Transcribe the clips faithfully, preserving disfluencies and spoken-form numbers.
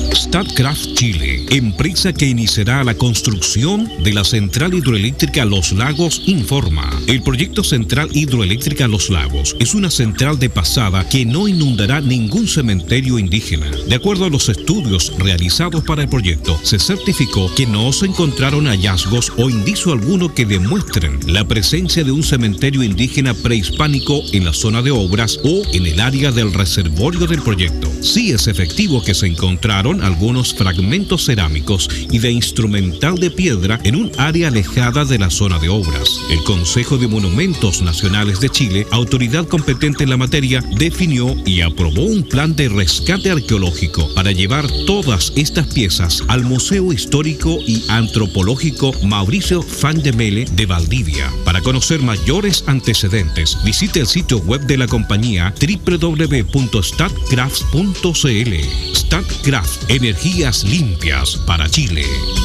Statkraft Chile, empresa que iniciará la construcción de la central hidroeléctrica Los Lagos, informa. El proyecto Central Hidroeléctrica Los Lagos es una central de pasada que no inundará ningún cementerio indígena. De acuerdo a los estudios realizados para el proyecto, se certificó que no se encontraron hallazgos o indicio alguno que demuestren la presencia de un cementerio indígena prehispánico en la zona de obras o en el área del reservorio del proyecto. Sí es efectivo que se encontraron algunos fragmentos cerámicos y de instrumental de piedra en un área alejada de la zona de obras. El Consejo de Monumentos Nacionales de Chile, autoridad competente en la materia, definió y aprobó un plan de rescate arqueológico para llevar todas estas piezas al Museo Histórico y Antropológico Mauricio Van de Melle de Valdivia. Para conocer mayores antecedentes, visite el sitio web de la compañía doble u doble u doble u punto statkraft punto c l. Statkraft, energías limpias para Chile.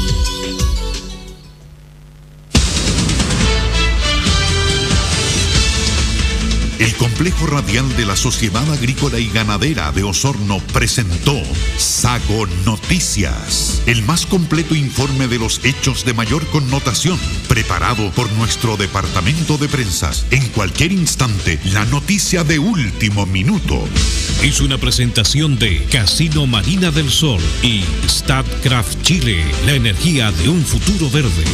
El Complejo Radial de la Sociedad Agrícola y Ganadera de Osorno presentó Sago Noticias, el más completo informe de los hechos de mayor connotación, preparado por nuestro departamento de prensas. En cualquier instante, la noticia de último minuto. Es una presentación de Casino Marina del Sol y Statkraft Chile, la energía de un futuro verde.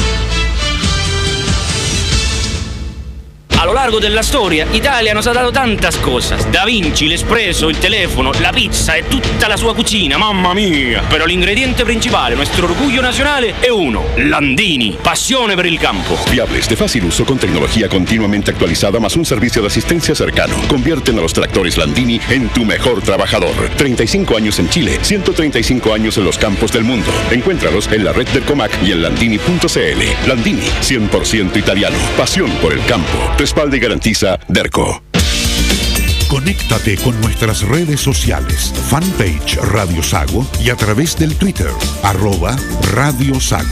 A lo largo della storia, Italia nos ha dato tantas cosas. Da Vinci, l'Espresso, il telefono, la pizza e tutta la sua cucina, mamma mia. Pero l'ingrediente principale, nuestro orgullo nacionale, è uno: Landini, pasione per il campo. Fiables, de fácil uso, con tecnología continuamente actualizada, más un servicio de asistencia cercano. Convierten a los tractores Landini en tu mejor trabajador. treinta y cinco años en Chile, ciento treinta y cinco años en los campos del mundo. Encuéntralos en la red del Comac y en landini punto c l. Landini, cien por ciento italiano. Pasión por el campo. Respalda y garantiza Derco. Conéctate con nuestras redes sociales, fanpage Radio Sago y a través del Twitter, arroba Radio Sago.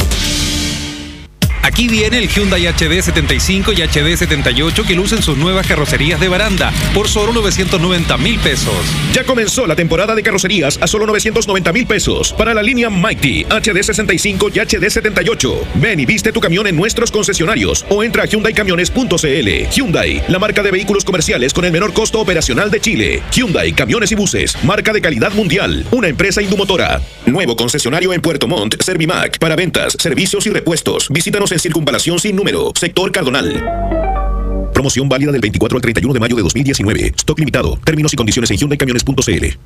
Aquí viene el Hyundai H D setenta y cinco y H D setenta y ocho que lucen sus nuevas carrocerías de baranda por solo novecientos noventa mil pesos. Ya comenzó la temporada de carrocerías a solo novecientos noventa mil pesos para la línea Mighty, H D sesenta y cinco y H D setenta y ocho. Ven y viste tu camión en nuestros concesionarios o entra a hyundai camiones punto c l. Hyundai, la marca de vehículos comerciales con el menor costo operacional de Chile. Hyundai Camiones y Buses, marca de calidad mundial, una empresa indumotora. Nuevo concesionario en Puerto Montt, Servimac, para ventas, servicios y repuestos. Visítanos en Circunvalación Sin Número, Sector Cardonal. Promoción válida del veinticuatro al treinta y uno de mayo de dos mil diecinueve. Stock limitado. Términos y condiciones en hyundai camiones punto c l.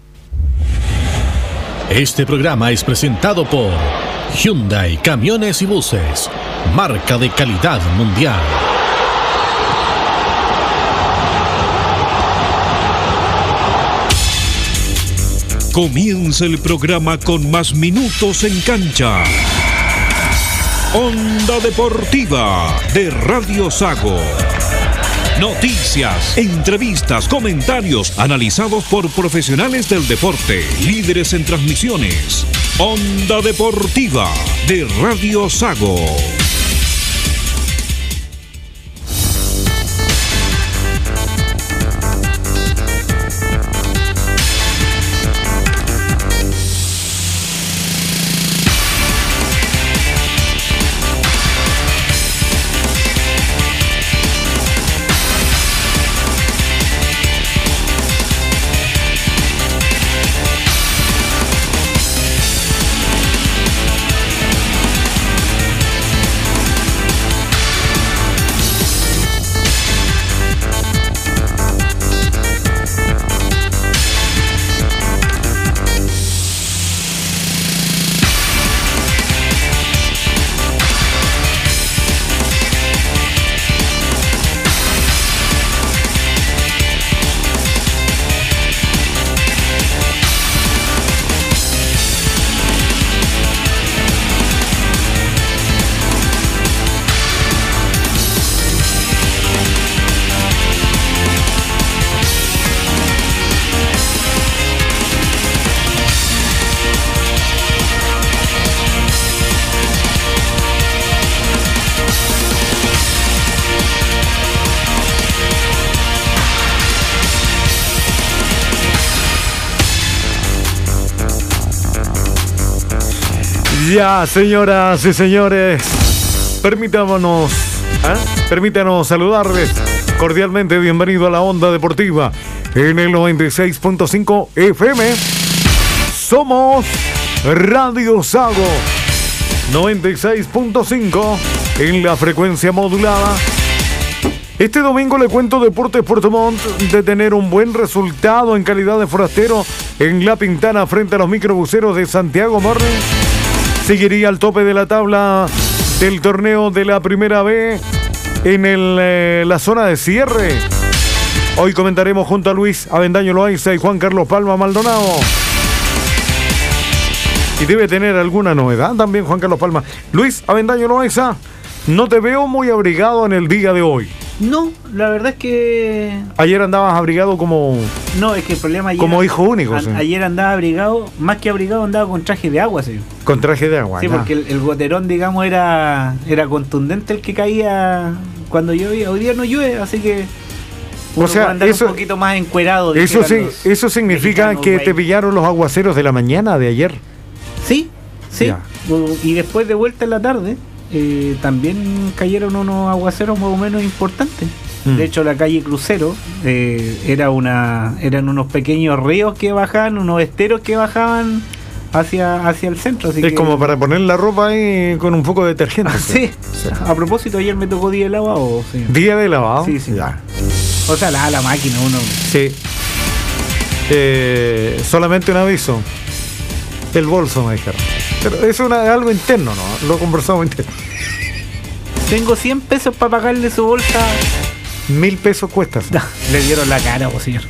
Este programa es presentado por Hyundai Camiones y Buses, marca de calidad mundial. Comienza el programa con más minutos en cancha. Onda Deportiva de Radio Sago. Noticias, entrevistas, comentarios analizados por profesionales del deporte, líderes en transmisiones. Onda Deportiva de Radio Sago. Ya, señoras y señores, permítanos, ¿eh? permítanos saludarles cordialmente. Bienvenido a la Onda Deportiva en el noventa y seis punto cinco F M. Somos Radio Sago noventa y seis punto cinco en la frecuencia modulada. Este domingo le cuento Deportes Puerto Montt de tener un buen resultado en calidad de forastero en La Pintana frente a los microbuseros de Santiago Morning. Seguiría al tope de la tabla del torneo de la Primera B en el, eh, la zona de cierre. Hoy comentaremos junto a Luis Avendaño Loaiza y Juan Carlos Palma Maldonado. Y debe tener alguna novedad también Juan Carlos Palma. Luis Avendaño Loaiza, no te veo muy abrigado en el día de hoy. No, la verdad es que... Ayer andabas abrigado como... No, es que el problema ayer... Como hijo único. A, sí. Ayer andaba abrigado, más que abrigado andaba con traje de agua, sí. Con traje de agua. Sí, nah. porque el, el goterón, digamos, era era contundente el que caía cuando llovía. Hoy día no llueve, así que... O sea, andar eso, un poquito más encuerado. Eso, sí, eso significa que te pillaron los aguaceros de la mañana de ayer. Sí, sí. Ya. Y después de vuelta en la tarde... Eh, también cayeron unos aguaceros más o menos importantes. Mm. De hecho, la calle Crucero eh, era una eran unos pequeños ríos que bajaban, unos esteros que bajaban hacia, hacia el centro. Así es que, como para poner la ropa ahí con un poco de detergente. Ah, sí. sí. A propósito, ayer me tocó día de lavado. Sí. ¿Día de lavado? Sí, sí. Ya. O sea, la, la máquina uno. Sí. Eh, solamente un aviso. El bolso me dijeron. Pero es una, algo interno, ¿no? Lo conversamos interno. Tengo cien pesos para pagarle su bolsa. Mil pesos cuesta. No, le dieron la cara, vos, señor.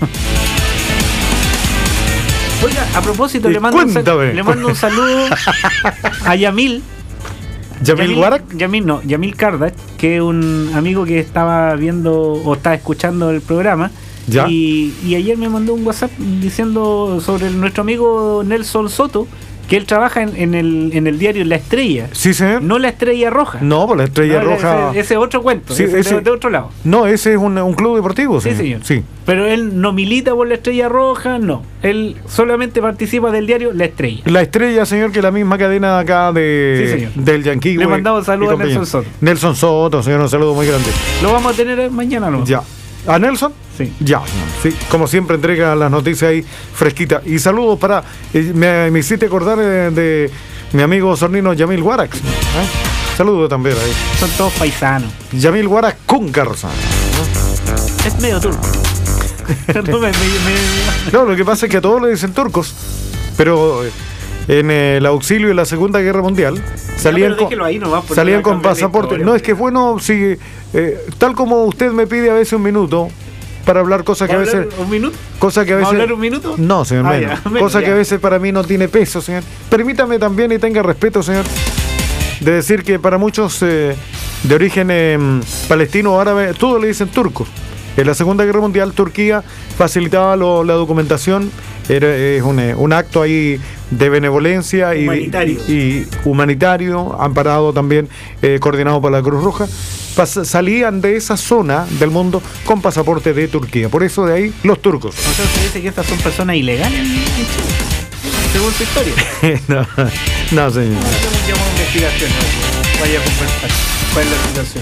Oiga, a propósito, le mando, un sal- le mando un saludo a Yamil. ¿Yamil Warak? Yamil, no, Yamil Kardach, que es un amigo que estaba viendo o estaba escuchando el programa. ¿Ya? Y, y ayer me mandó un WhatsApp diciendo sobre el, nuestro amigo Nelson Soto, que él trabaja en, en, el, en el diario La Estrella. Sí, señor. No La Estrella Roja. No, pues La Estrella no, Roja... Ese, ese es otro cuento, sí, ese ese, de, de otro lado. No, ese es un, un club deportivo, sí, señor. señor. Sí. Pero él no milita por La Estrella Roja, no. Él solamente participa del diario La Estrella. La Estrella, señor, que es la misma cadena acá de, sí, del Yankee. Le mandamos saludos a Nelson Soto. Nelson Soto, señor, un saludo muy grande. Lo vamos a tener mañana, ¿no? Ya. ¿A Nelson? Sí. Ya, sí. Como siempre entrega las noticias ahí fresquitas. Y saludos para... Eh, me, me hiciste acordar eh, de mi amigo sornino Yamil Warak. ¿eh? Saludos también ahí. Son todos paisanos. Yamil Warak con Garza. ¿eh? Es medio turco. no, me, me, me... no, lo que pasa es que a todos le dicen turcos. Pero... En el auxilio de la Segunda Guerra Mundial salían ya, con, ahí, no va, salían con pasaporte. No, es que bueno, si eh, tal como usted me pide a veces un minuto para hablar cosas que a veces un minuto cosas que a veces hablar un minuto no, señor, ah, menos. Ya, cosas ya. que a veces para mí no tiene peso, señor. Permítame también y tenga respeto, señor, de decir que para muchos eh, de origen eh, palestino o árabe, todos le dicen turcos. En la Segunda Guerra Mundial, Turquía facilitaba lo, la documentación. Era, es un, un acto ahí de benevolencia y humanitario, y, y humanitario amparado también, eh, coordinado por la Cruz Roja. Pas, salían de esa zona del mundo con pasaporte de Turquía. Por eso de ahí los turcos. O sea, se dice que estas son personas ilegales en Chile, según su historia. no, no, señor. Ahora tenemos llamado a investigación, ¿no? Vaya a conversar. ¿Cuál es la situación?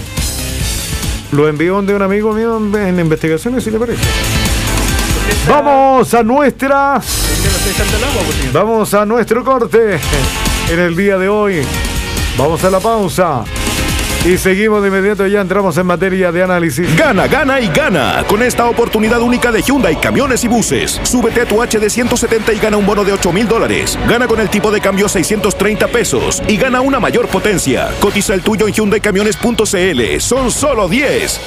Lo envió de un amigo mío en, en investigaciones, si le parece. Vamos a nuestra... Vamos a nuestro corte en el día de hoy. Vamos a la pausa. Y seguimos de inmediato, ya entramos en materia de análisis. Gana, gana y gana con esta oportunidad única de Hyundai Camiones y Buses. Súbete a tu H D ciento setenta y gana un bono de ocho mil dólares. Gana con el tipo de cambio seiscientos treinta pesos y gana una mayor potencia. Cotiza el tuyo en hyundai camiones punto c l. Son solo diez.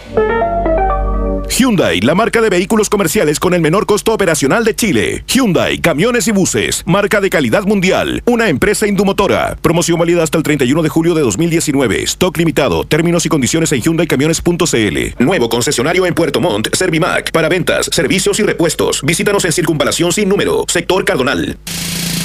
Hyundai, la marca de vehículos comerciales con el menor costo operacional de Chile. Hyundai, camiones y buses, marca de calidad mundial, una empresa indumotora. Promoción válida hasta el treinta y uno de julio de dos mil diecinueve. Stock limitado. Términos y condiciones en hyundai camiones punto c l. Nuevo concesionario en Puerto Montt, Servimac, para ventas, servicios y repuestos. Visítanos en Circunvalación sin número, sector Cardonal.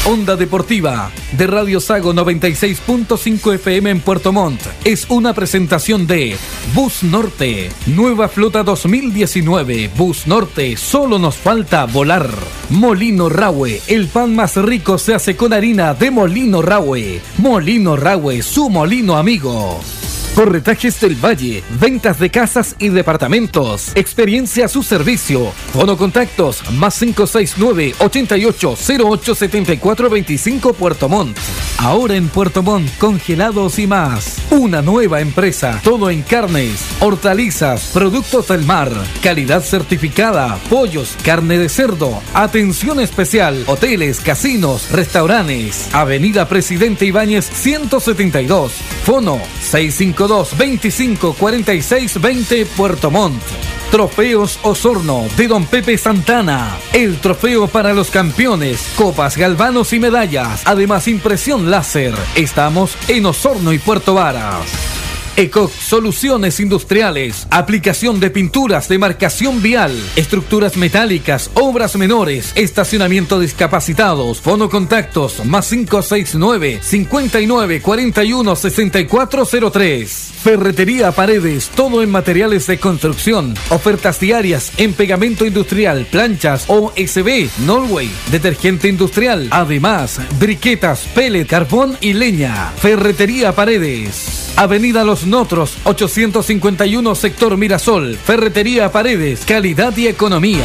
Onda Deportiva de Radio Sago noventa y seis punto cinco F M en Puerto Montt es una presentación de Bus Norte, nueva flota dos mil diecinueve. Bus Norte, solo nos falta volar. Molino Rahue, el pan más rico se hace con harina de Molino Rahue. Molino Rahue, su molino amigo. Corretajes del Valle, ventas de casas y departamentos. Experiencia a su servicio. Fono contactos más cinco seis nueve, ochenta y ocho, cero ocho, setenta y cuatro veinticinco Puerto Montt. Ahora en Puerto Montt, congelados y más. Una nueva empresa, todo en carnes, hortalizas, productos del mar, calidad certificada, pollos, carne de cerdo, atención especial, hoteles, casinos, restaurantes. Avenida Presidente Ibáñez ciento setenta y dos. Fono seis cinco dos, veinticinco, cuarenta y seis, veinte Puerto Montt. Trofeos Osorno de Don Pepe Santana. El trofeo para los campeones, copas, galvanos y medallas. Además, impresión láser. Estamos en Osorno y Puerto Varas. ECOC Soluciones Industriales, aplicación de pinturas de marcación vial, estructuras metálicas, obras menores, estacionamiento discapacitados, fono contactos más cinco seis nueve, cincuenta y nueve, cuarenta y uno, sesenta y cuatro cero tres. Ferretería Paredes, todo en materiales de construcción, ofertas diarias en pegamento industrial, planchas O S B, Norway, detergente industrial, además briquetas, pellet, carbón y leña. Ferretería Paredes, Avenida Los Notros, ochocientos cincuenta y uno, sector Mirasol. Ferretería Paredes, calidad y economía.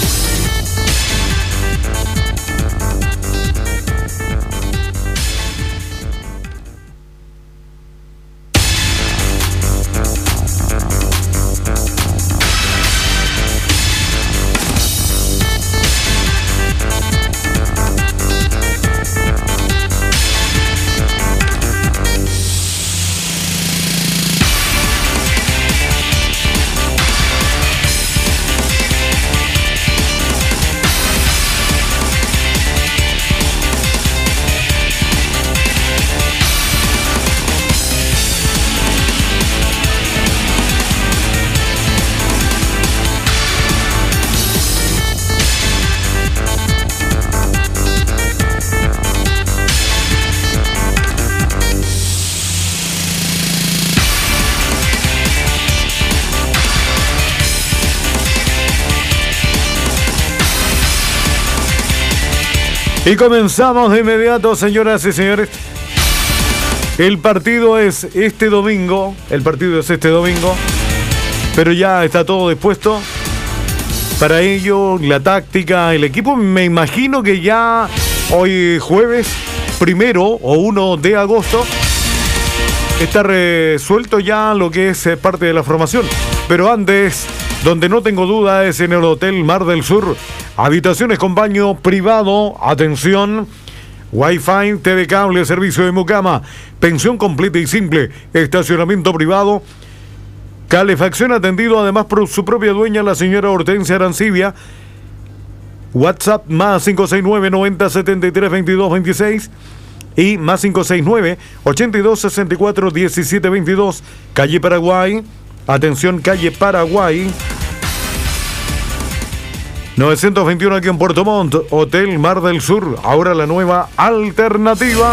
Y comenzamos de inmediato, señoras y señores. El partido es este domingo. El partido es este domingo. Pero ya está todo dispuesto. Para ello, la táctica, el equipo, me imagino que ya hoy jueves, primero o uno de agosto, está resuelto ya lo que es parte de la formación. Pero antes, donde no tengo duda, es en el Hotel Mar del Sur. Habitaciones con baño privado, atención, Wi-Fi, T V cable, servicio de mucama, pensión completa y simple, estacionamiento privado, calefacción atendido además por su propia dueña, la señora Hortensia Arancibia. WhatsApp más cinco seis nueve, noventa, setenta y tres, veintidós, veintiséis y más cinco seis nueve, ochenta y dos, sesenta y cuatro, diecisiete, veintidós, calle Paraguay, atención, calle Paraguay novecientos veintiuno aquí en Puerto Montt, Hotel Mar del Sur, ahora la nueva alternativa.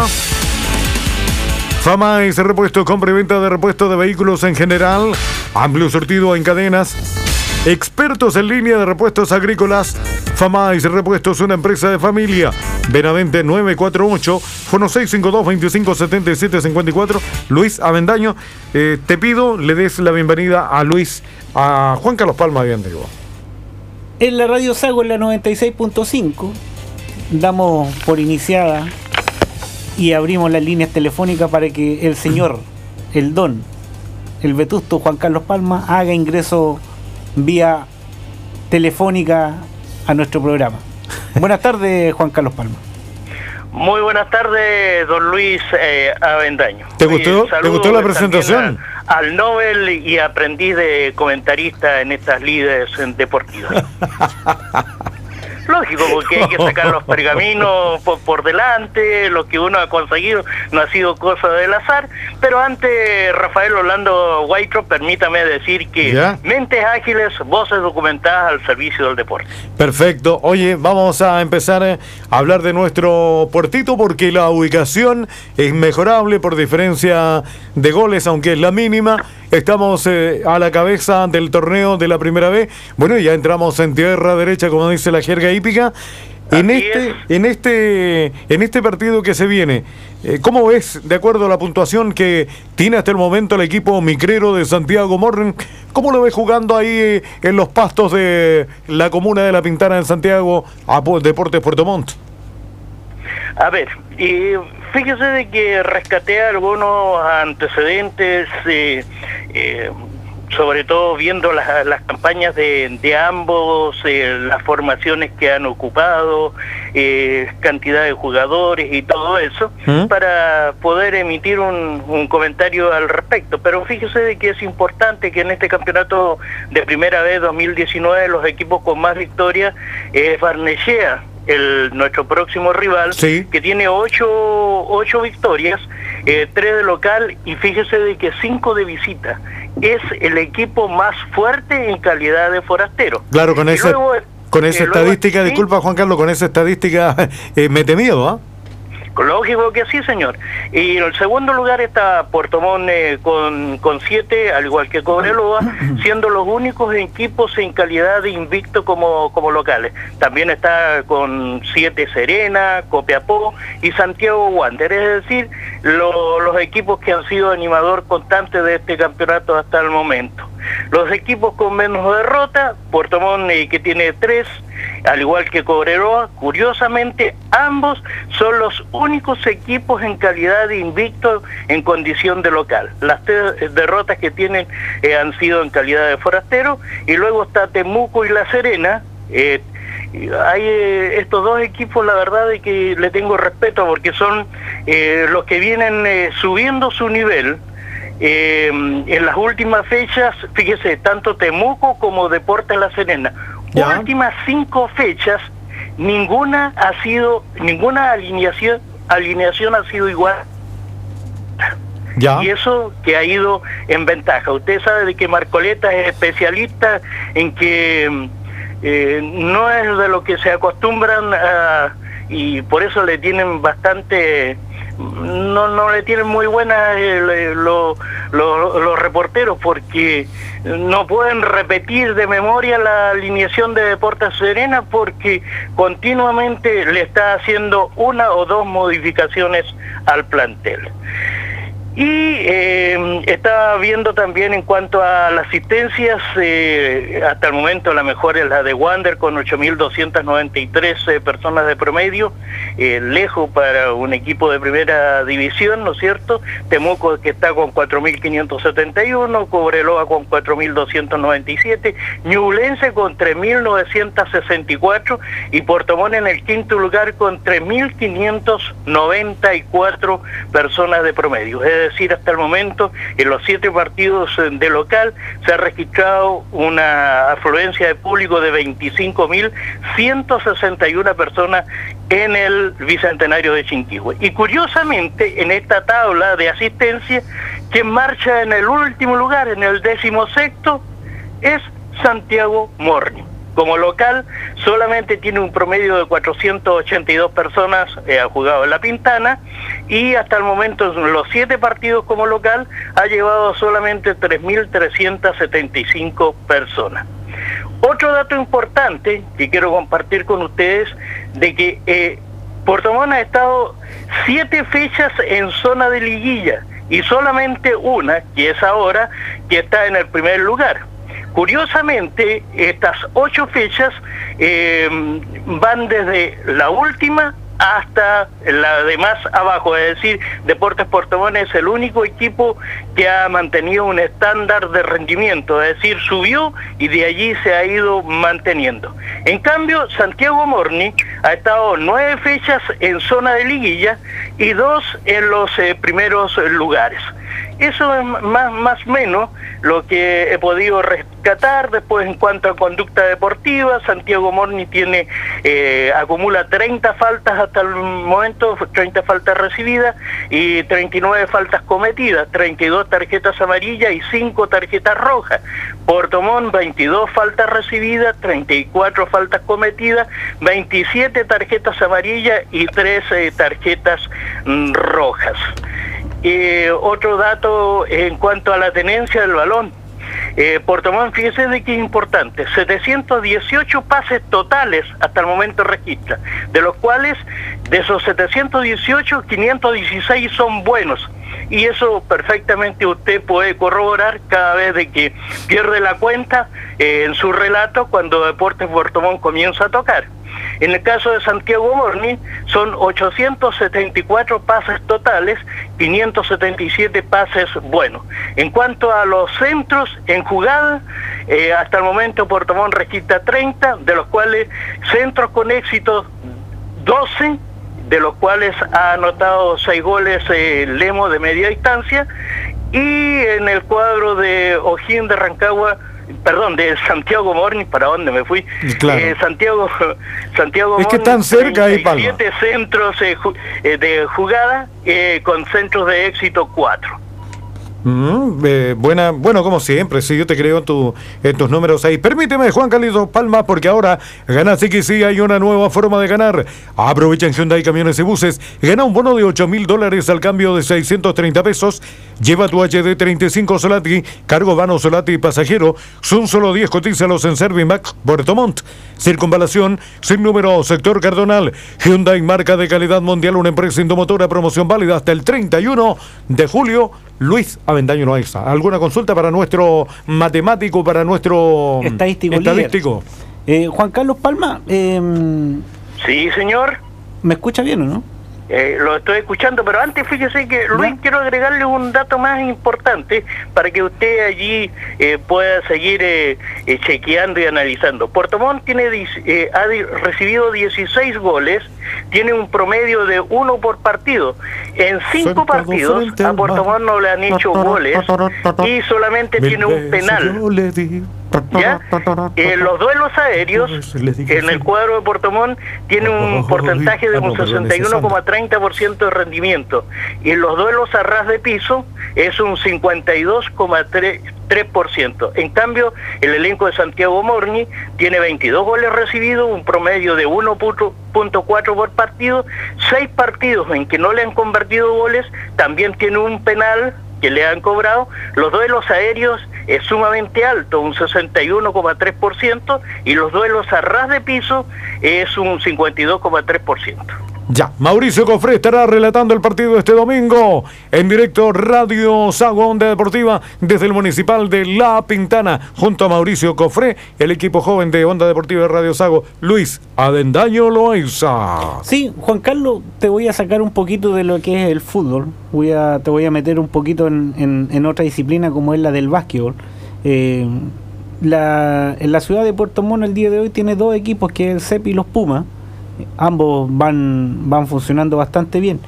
Famais Repuestos, compra y venta de repuestos de vehículos en general, amplio surtido en cadenas, expertos en línea de repuestos agrícolas. Famais Repuestos, una empresa de familia. Benavente nueve cuatro ocho, fono seis cinco dos, veinticinco, setenta y siete, cincuenta y cuatro. Luis Avendaño, eh, te pido le des la bienvenida a Luis, a Juan Carlos Palma, bien digo. En la Radio Sago, en la noventa y seis punto cinco, damos por iniciada y abrimos las líneas telefónicas para que el señor, el don, el vetusto Juan Carlos Palma haga ingreso vía telefónica a nuestro programa. Buenas tardes, Juan Carlos Palma. Muy buenas tardes, don Luis eh, Avendaño. ¿Te gustó, ¿te gustó la presentación? A, al Nobel y aprendiz de comentarista en estas líderes deportivas. Lógico, porque hay que sacar los pergaminos por, por delante, lo que uno ha conseguido no ha sido cosa del azar, pero antes, Rafael Orlando Guaitro, permítame decir que ¿ya? Mentes ágiles, voces documentadas al servicio del deporte. Perfecto. Oye, vamos a empezar a hablar de nuestro puertito porque la ubicación es mejorable por diferencia de goles, aunque es la mínima. Estamos eh, a la cabeza del torneo de la primera B. Bueno, ya entramos en tierra derecha, como dice la jerga hípica. En este, en este, en este partido que se viene, eh, ¿cómo ves, de acuerdo a la puntuación que tiene hasta el momento el equipo micrero de Santiago Morning? ¿Cómo lo ves jugando ahí eh, en los pastos de la comuna de La Pintana en Santiago a Deportes Puerto Montt? A ver, y fíjese de que rescaté algunos antecedentes, eh, eh, sobre todo viendo las, las campañas de, de ambos, eh, las formaciones que han ocupado, eh, cantidad de jugadores y todo eso, ¿Mm? para poder emitir un, un comentario al respecto. Pero fíjese de que es importante que en este campeonato de Primera B dos mil diecinueve los equipos con más victorias es Barnechea, el nuestro próximo rival, sí. que tiene ocho, ocho victorias, eh, tres de local y fíjese de que cinco de visita. Es el equipo más fuerte en calidad de forastero. Claro, con esa, luego, con esa eh, estadística, luego, disculpa ¿sí? Juan Carlos, con esa estadística eh, mete miedo, ¿ah? ¿eh? Lógico que sí, señor. Y en el segundo lugar está Puerto Montt eh, con, con siete, al igual que Cobreloa, siendo los únicos equipos en calidad de invicto como, como locales. También está con siete Serena, Copiapó y Santiago Wander, es decir, lo, los equipos que han sido animador constante de este campeonato hasta el momento. Los equipos con menos derrota, Puerto Montt eh, que tiene tres, al igual que Cobreloa, curiosamente ambos son los únicos equipos en calidad de invicto en condición de local. Las tres derrotas que tienen eh, han sido en calidad de forastero, y luego está Temuco y La Serena. eh, hay eh, estos dos equipos, la verdad es que le tengo respeto porque son eh, los que vienen eh, subiendo su nivel. Eh, en las últimas fechas, fíjese, tanto Temuco como Deportes La Serena, ¿ya? Últimas cinco fechas, ninguna ha sido, ninguna alineación, alineación ha sido igual. ¿Ya? Y eso que ha ido en ventaja. Usted sabe de que Marcoleta es especialista en que eh, no es de lo que se acostumbran a, y por eso le tienen bastante... No, no le tienen muy buenas eh, lo, lo, los reporteros porque no pueden repetir de memoria la alineación de Deportes Serena porque continuamente le está haciendo una o dos modificaciones al plantel. Y eh, estaba viendo también en cuanto a las asistencias, eh, hasta el momento la mejor es la de Wander con ocho mil doscientas noventa y tres eh, personas de promedio, eh, lejos para un equipo de primera división, ¿no es cierto? Temuco que está con cuatro mil quinientos setenta y uno, Cobreloa con cuatro mil doscientos noventa y siete, Ñublense con tres mil novecientos sesenta y cuatro y Puerto Montt en el quinto lugar con tres mil quinientos noventa y cuatro personas de promedio. Es decir, hasta el momento, en los siete partidos de local, se ha registrado una afluencia de público de veinticinco mil ciento sesenta y una personas en el Bicentenario de Chinquihue. Y curiosamente, en esta tabla de asistencia, quien marcha en el último lugar, en el décimo sexto, es Santiago Morning. Como local, solamente tiene un promedio de cuatrocientas ochenta y dos personas, eh, ha jugado en La Pintana, y hasta el momento, en los siete partidos como local, ha llevado solamente tres mil trescientas setenta y cinco personas. Otro dato importante que quiero compartir con ustedes, de que eh, Puerto Montt ha estado siete fechas en zona de liguilla, y solamente una, que es ahora, que está en el primer lugar. Curiosamente, estas ocho fechas eh, van desde la última hasta la de más abajo, es decir, Deportes Puerto Montt es el único equipo que ha mantenido un estándar de rendimiento, es decir, subió y de allí se ha ido manteniendo. En cambio, Santiago Morning ha estado nueve fechas en zona de liguilla y dos en los eh, primeros lugares. Eso es más más o menos lo que he podido rescatar. Después, en cuanto a conducta deportiva, Santiago Morni tiene eh, acumula treinta faltas hasta el momento, treinta faltas recibidas y treinta y nueve faltas cometidas, treinta y dos tarjetas amarillas y cinco tarjetas rojas. Puerto Montt, veintidós faltas recibidas, treinta y cuatro faltas cometidas, veintisiete tarjetas amarillas y trece tarjetas mm, rojas. Eh, otro dato en cuanto a la tenencia del balón. Eh, Puerto Montt, fíjese de que es importante, setecientos dieciocho pases totales hasta el momento registra, de los cuales, de esos setecientos dieciocho, quinientos dieciséis son buenos. Y eso perfectamente usted puede corroborar cada vez de que pierde la cuenta eh, en su relato cuando Deportes Puerto Montt comienza a tocar. En el caso de Santiago Morni, son ochocientos setenta y cuatro pases totales, quinientos setenta y siete pases buenos. En cuanto a los centros en jugada, eh, hasta el momento Puerto Montt registra treinta, de los cuales centros con éxito doce, de los cuales ha anotado seis goles eh, Lemo de media distancia, y en el cuadro de O'Higgins de Rancagua, perdón, de Santiago Morni, ¿para dónde me fui? Claro. Eh, Santiago Santiago es que están cerca ahí, Palma. siete centros eh, ju eh, de jugada eh, con centros de éxito cuatro. Mm, eh, buena, bueno, como siempre, sí, yo te creo en, tu, en tus números ahí. Permíteme, Juan Carlos Palma, porque ahora gana sí que sí, hay una nueva forma de ganar. Aprovecha en Hyundai Camiones y Buses, gana un bono de ocho mil dólares al cambio de seiscientos treinta pesos. Lleva tu H D treinta y cinco Solati, cargo vano Solati y pasajero. Son solo diez, cotízalos en Servimac, Puerto Montt. Circunvalación, sin número, sector Cardonal. Hyundai, marca de calidad mundial, una empresa indomotora, promoción válida hasta el treinta y uno de julio. Luis Avendaño Loaiza, ¿alguna consulta para nuestro matemático, para nuestro estadístico? estadístico? Eh, Juan Carlos Palma. Eh, sí, señor. ¿Me escucha bien o no? Eh, lo estoy escuchando, pero antes fíjese que Luis, ¿no? Quiero agregarle un dato más importante para que usted allí eh, pueda seguir eh, eh, chequeando y analizando. Puerto Montt tiene, eh, ha recibido dieciséis goles, tiene un promedio de uno por partido. En cinco partidos a Puerto Montt no le han hecho goles y solamente tiene un penal. ¿Ya? Eh, los duelos aéreos en el cuadro de Puerto Montt tiene un porcentaje de un sesenta y uno coma treinta por ciento de rendimiento, y en los duelos a ras de piso es un cincuenta y dos coma tres por ciento. En cambio, el elenco de Santiago Morni tiene veintidós goles recibidos, un promedio de uno punto cuatro por partido, seis partidos en que no le han convertido goles, también tiene un penal que le han cobrado. Los duelos aéreos es sumamente alto, un sesenta y uno coma tres por ciento, y los duelos a ras de piso es un cincuenta y dos coma tres por ciento. Ya, Mauricio Cofré estará relatando el partido este domingo en directo Radio Sago Onda Deportiva desde el Municipal de La Pintana, junto a Mauricio Cofré, el equipo joven de Onda Deportiva de Radio Sago, Luis Avendaño Loaiza. Sí, Juan Carlos, te voy a sacar un poquito de lo que es el fútbol, voy a, te voy a meter un poquito en, en, en otra disciplina como es la del básquetbol. Eh, la, en la ciudad de Puerto Montt el día de hoy tiene dos equipos, que es el C E P y los Pumas. Ambos van, van funcionando bastante bien,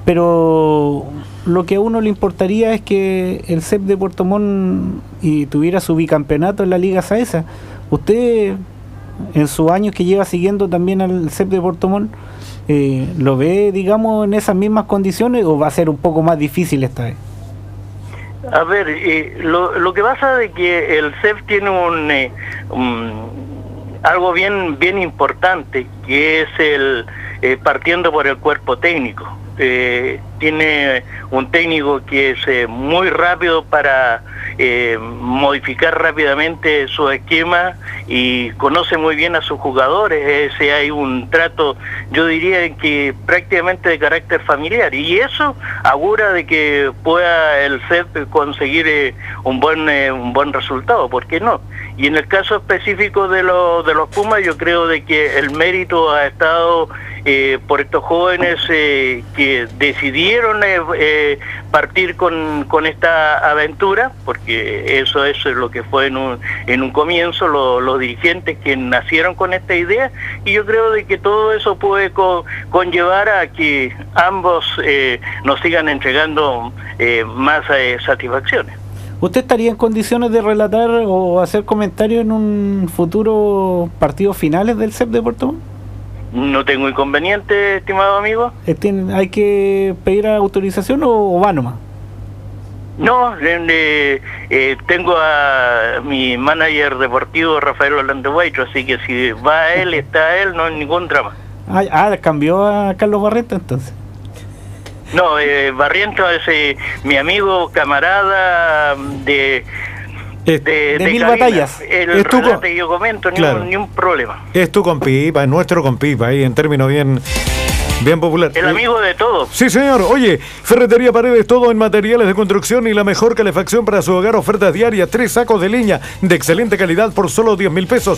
pero lo que a uno le importaría es que el C E P de Puerto Montt y tuviera su bicampeonato en la Liga Saesa. Usted, en sus años que lleva siguiendo también al C E P de Puerto Montt, eh, ¿lo ve, digamos, en esas mismas condiciones o va a ser un poco más difícil esta vez? A ver, eh, lo, lo que pasa es que el C E P tiene un... Eh, un algo bien bien importante, que es el eh, partiendo por el cuerpo técnico. Eh, tiene un técnico que es eh, muy rápido para eh, modificar rápidamente su esquema y conoce muy bien a sus jugadores. Ese hay un trato, yo diría que prácticamente de carácter familiar, y eso augura de que pueda el C E P conseguir eh, un buen eh, un buen resultado, ¿por qué no? Y en el caso específico de los de los Pumas, yo creo de que el mérito ha estado eh, por estos jóvenes eh, que decidieron decidieron eh, eh, partir con, con esta aventura, porque eso, eso es lo que fue en un, en un comienzo, lo, los dirigentes que nacieron con esta idea, y yo creo de que todo eso puede co, conllevar a que ambos eh, nos sigan entregando eh, más eh, satisfacciones. ¿Usted estaría en condiciones de relatar o hacer comentarios en un futuro partido finales del C E P de Puerto Montt? No tengo inconveniente, estimado amigo. ¿Hay que pedir autorización o va nomás? No, eh, eh, tengo a mi manager deportivo Rafael Orlando Guaitro, así que si va él, está él, no hay ningún drama. Ah, ah cambió a Carlos Barrientos entonces. No, eh, Barrientos es eh, mi amigo, camarada de... De, de, de mil cabina. Batallas. El es tu relato y yo comento, claro. ni, un, ni un problema. Es tu compipa, es nuestro compipa, ahí en términos bien, bien popular. El amigo de todos. Sí, señor. Oye, Ferretería Paredes, todo en materiales de construcción y la mejor calefacción para su hogar. Ofertas diarias, tres sacos de leña de excelente calidad por solo diez mil pesos.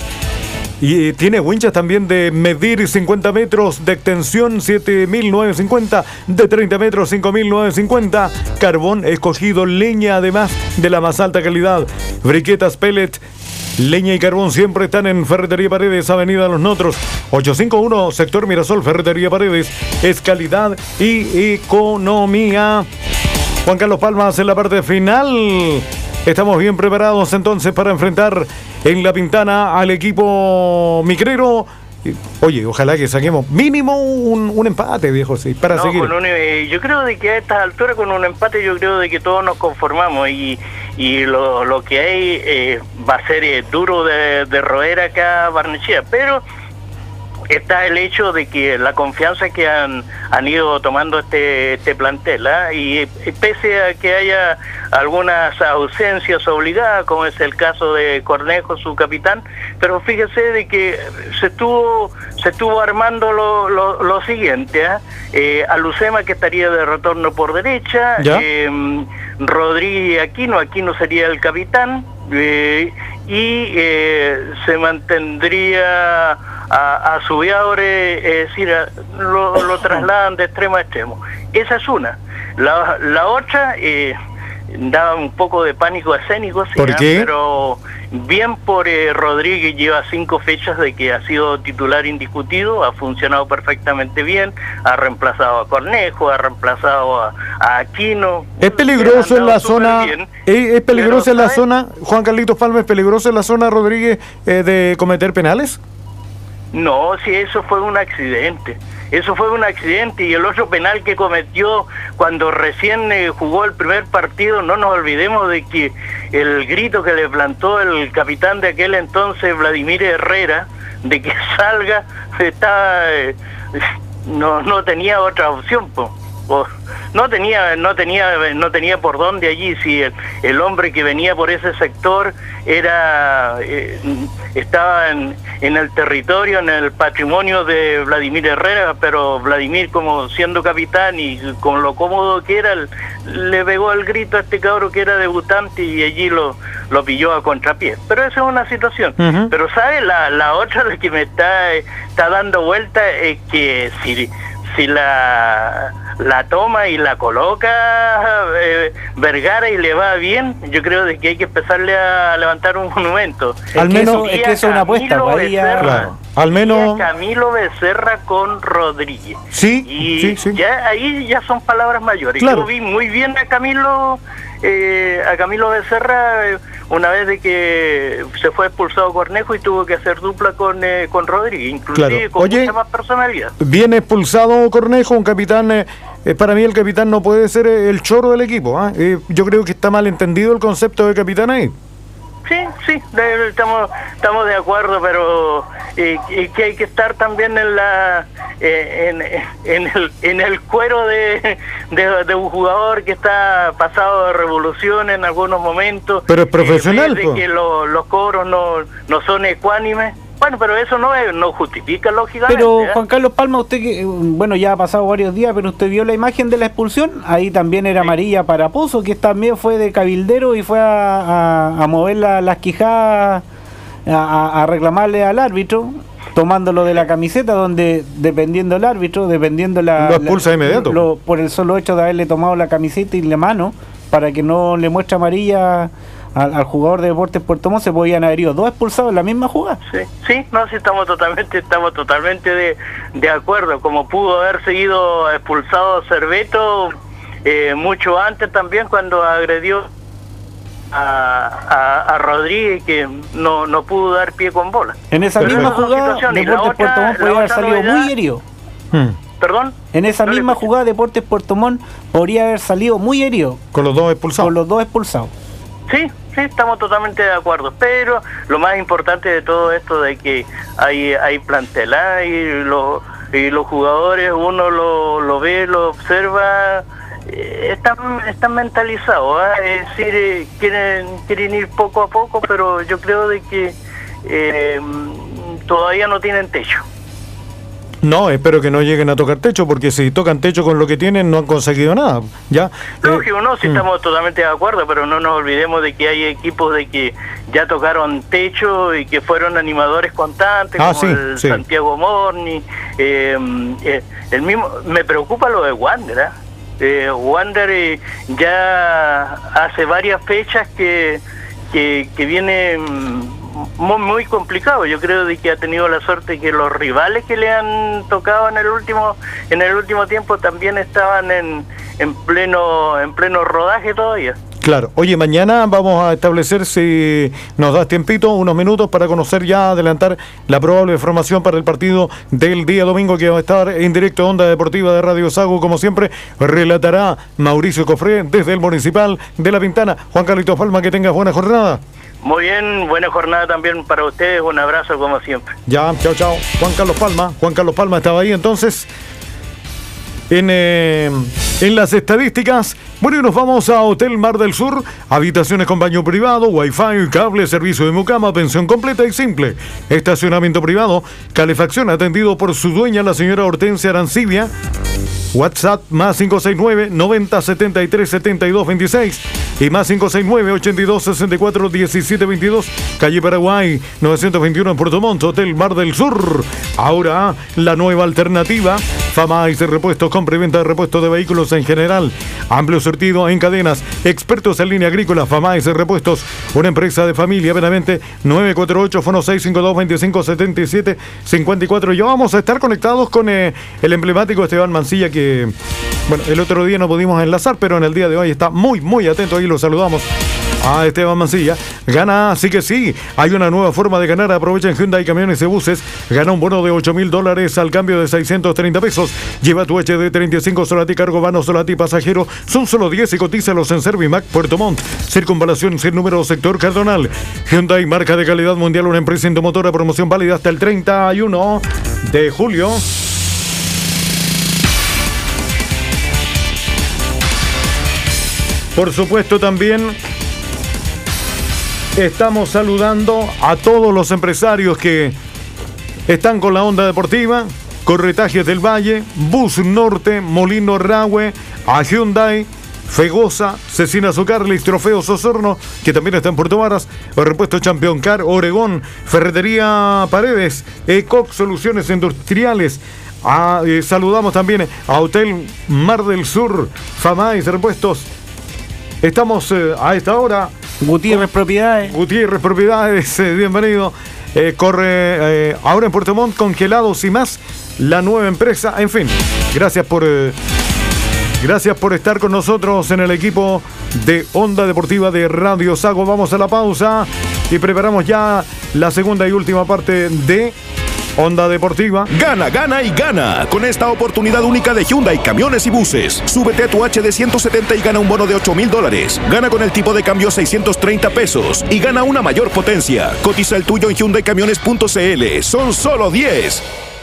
Y tiene winchas también de medir cincuenta metros, de extensión siete mil novecientos cincuenta, de treinta metros cinco mil novecientos cincuenta, carbón escogido, leña además de la más alta calidad, briquetas pellet, leña y carbón siempre están en Ferretería Paredes, Avenida Los Notros, ochocientos cincuenta y uno, sector Mirasol. Ferretería Paredes es calidad y economía. Juan Carlos Palmas en la parte final. Estamos bien preparados entonces para enfrentar en La Pintana al equipo micrero. Oye, ojalá que saquemos mínimo un, un empate, viejo, sí, para no, seguir. Con un, eh, yo creo de que a estas alturas con un empate yo creo de que todos nos conformamos y, y lo, lo que hay eh, va a ser eh, duro de, de roer acá a Barnechea, pero está el hecho de que la confianza que han, han ido tomando este, este plantel, ¿eh? y, y pese a que haya algunas ausencias obligadas, como es el caso de Cornejo, su capitán, pero fíjese de que se estuvo se estuvo armando lo, lo, lo siguiente, ¿eh? Eh, a Lucema, que estaría de retorno por derecha, eh, Rodríguez Aquino, Aquino sería el capitán, eh, y eh, se mantendría a, a Zubiaure, es decir, a, lo, lo trasladan de extremo a extremo. Esa es una. La, la otra, eh, daba un poco de pánico escénico, sí, ¿por qué? Pero bien por eh, Rodríguez, lleva cinco fechas de que ha sido titular indiscutido, ha funcionado perfectamente bien, ha reemplazado a Cornejo, ha reemplazado a, a Aquino. Es peligroso en la zona, bien, es, es peligroso en la zona, Juan Carlitos Palma, ¿es peligroso en la zona, Rodríguez, eh, de cometer penales? No, si eso fue un accidente. Eso fue un accidente, y el otro penal que cometió cuando recién eh, jugó el primer partido, no nos olvidemos de que el grito que le plantó el capitán de aquel entonces, Vladimir Herrera, de que salga, estaba, eh, no, no tenía otra opción, po. O, no tenía no tenía no tenía por dónde allí, si el, el hombre que venía por ese sector era eh, estaba en, en el territorio, en el patrimonio de Vladimir Herrera, pero Vladimir, como siendo capitán y con lo cómodo que era, le pegó el grito a este cabro que era debutante y allí lo, lo pilló a contrapié. Pero esa es una situación. Uh-huh. Pero ¿sabe? La, la otra la que me está, está dando vuelta es que si si la la toma y la coloca eh, Vergara y le va bien, yo creo de que hay que empezarle a levantar un monumento. Al menos es que eso es una apuesta, Becerra, claro. Al menos Camilo Becerra con Rodríguez. Sí, y sí, sí. Ya ahí ya son palabras mayores. Claro. Yo vi muy bien a Camilo eh, a Camilo Becerra eh, una vez de que se fue expulsado Cornejo y tuvo que hacer dupla con eh, con Rodríguez, inclusive claro. con Oye, mucha más personalidad. Viene expulsado Cornejo, un capitán, eh, eh, para mí el capitán no puede ser el choro del equipo, ¿eh? Eh, yo creo que está mal entendido el concepto de capitán ahí. Sí, sí, de, estamos estamos de acuerdo, pero eh, y que hay que estar también en la eh, en, en el en el cuero de, de, de un jugador que está pasado de revolución en algunos momentos. Pero es profesional, eh, de que lo, los cobros no no son ecuánimes. Bueno, pero eso no es, no justifica lógicamente. Pero ¿eh? Juan Carlos Palma, usted que, bueno, ya ha pasado varios días, pero usted vio la imagen de la expulsión, ahí también era amarilla para Pozo, que también fue de cabildero y fue a, a, a mover la, las quijadas, a, a reclamarle al árbitro. tomándolo de la camiseta, donde dependiendo del árbitro, dependiendo la... Lo expulsa la, inmediato. Lo, por el solo hecho de haberle tomado la camiseta y la mano, para que no le muestre amarilla al, al jugador de Deportes Puerto Montt, se podían haber ido dos expulsados en la misma jugada. Sí, sí, no, sí estamos totalmente, estamos totalmente de, de acuerdo. Como pudo haber seguido expulsado Cerveto eh, mucho antes también, cuando agredió a, a, a Rodríguez, que no, no pudo dar pie con bola. En esa Pero misma esa jugada, situación, y la Deportes otra- Puerto Montt la podría haber otra salido novedad- muy herido. Hmm. ¿Perdón? En esa No le misma escuché. jugada, Deportes Puerto Montt podría haber salido muy herido. Con los dos expulsados. Con los dos expulsados. Sí, sí, estamos totalmente de acuerdo, pero lo más importante de todo esto de que hay hay plantel, ¿ah? y, lo, y los jugadores, uno lo, lo ve, lo observa, eh, están, están mentalizados, ¿ah? es decir, eh, quieren, quieren ir poco a poco, pero yo creo de que eh, todavía no tienen techo. No, espero que no lleguen a tocar techo, porque si tocan techo con lo que tienen no han conseguido nada. Ya. Lógico, no, sí mm. estamos totalmente de acuerdo, pero no nos olvidemos de que hay equipos de que ya tocaron techo y que fueron animadores constantes, Ah, como sí, el sí. Santiago Morni. Eh, eh, el mismo, me preocupa lo de Wander, ¿eh? Eh, Wander eh, ya hace varias fechas que, que, que viene mm, muy, muy complicado. Yo creo de que ha tenido la suerte que los rivales que le han tocado en el último en el último tiempo también estaban en, en pleno en pleno rodaje todavía. Claro. Oye, mañana vamos a establecer, si nos das tiempito, unos minutos para conocer ya, adelantar la probable formación para el partido del día domingo, que va a estar en directo Onda Deportiva de Radio Sago. Como siempre, relatará Mauricio Cofré desde el Municipal de La Pintana. Juan Carlitos Palma, que tengas buena jornada. Muy bien, buena jornada también para ustedes, un abrazo como siempre. Ya, chao, chao. Juan Carlos Palma. Juan Carlos Palma estaba ahí entonces en, eh, en las estadísticas. Bueno, y nos vamos a Hotel Mar del Sur, habitaciones con baño privado, wifi, cable, servicio de mucama, pensión completa y simple, estacionamiento privado, calefacción atendido por su dueña, la señora Hortensia Arancibia. WhatsApp más cinco seis nueve, noventa, setenta y tres, setenta y dos, veintiséis y más cinco seis nueve, ochenta y dos, sesenta y cuatro, diecisiete, veintidós, calle Paraguay novecientos veintiuno en Puerto Montt, Hotel Mar del Sur. Ahora la nueva alternativa, Famais de repuestos, compra y venta de repuestos de vehículos en general, amplio surtido en cadenas, expertos en línea agrícola. Famais de repuestos, una empresa de familia. Veramente nueve cuatro ocho, fono seis cinco dos, veinticinco, setenta y siete, cincuenta y cuatro. Ya vamos a estar conectados con eh, el emblemático Esteban Mancilla, que bueno, el otro día no pudimos enlazar, pero en el día de hoy está muy, muy atento. Ahí lo saludamos a Esteban Mancilla. Gana, sí que sí. Hay una nueva forma de ganar. Aprovecha en Hyundai Camiones y Buses. Gana un bono de ocho mil dólares al cambio de seiscientos treinta pesos. Lleva tu H D treinta y cinco Solati, cargo vano, Solati, pasajero. Son solo diez y cotízalos en Servimac, Puerto Montt. Circunvalación sin número, sector Cardonal. Hyundai, marca de calidad mundial, una empresa indomotora. Promoción válida hasta el treinta y uno de julio. Por supuesto, también estamos saludando a todos los empresarios que están con la onda deportiva. Corretajes del Valle, Bus Norte, Molino Rahue, a Hyundai, Fegosa, Cecina Azucarlis, Trofeos Osorno, que también está en Puerto Varas, Repuesto Champion Car, Oregón, Ferretería Paredes, ECOC Soluciones Industriales. Ah, eh, saludamos también a Hotel Mar del Sur, Famais Repuestos. Estamos eh, a esta hora. Gutiérrez Propiedades. Gutiérrez Propiedades, eh, bienvenido. Eh, corre eh, ahora en Puerto Montt, Congelados y más, la nueva empresa. En fin, gracias por eh, gracias por estar con nosotros en el equipo de Onda Deportiva de Radio Sago. Vamos a la pausa y preparamos ya la segunda y última parte de Onda Deportiva. Gana, gana y gana con esta oportunidad única de Hyundai Camiones y Buses. Súbete a tu H D ciento setenta y gana un bono de ocho mil dólares. Gana con el tipo de cambio seiscientos treinta pesos y gana una mayor potencia. Cotiza el tuyo en hyundai camiones punto c l. Son solo diez.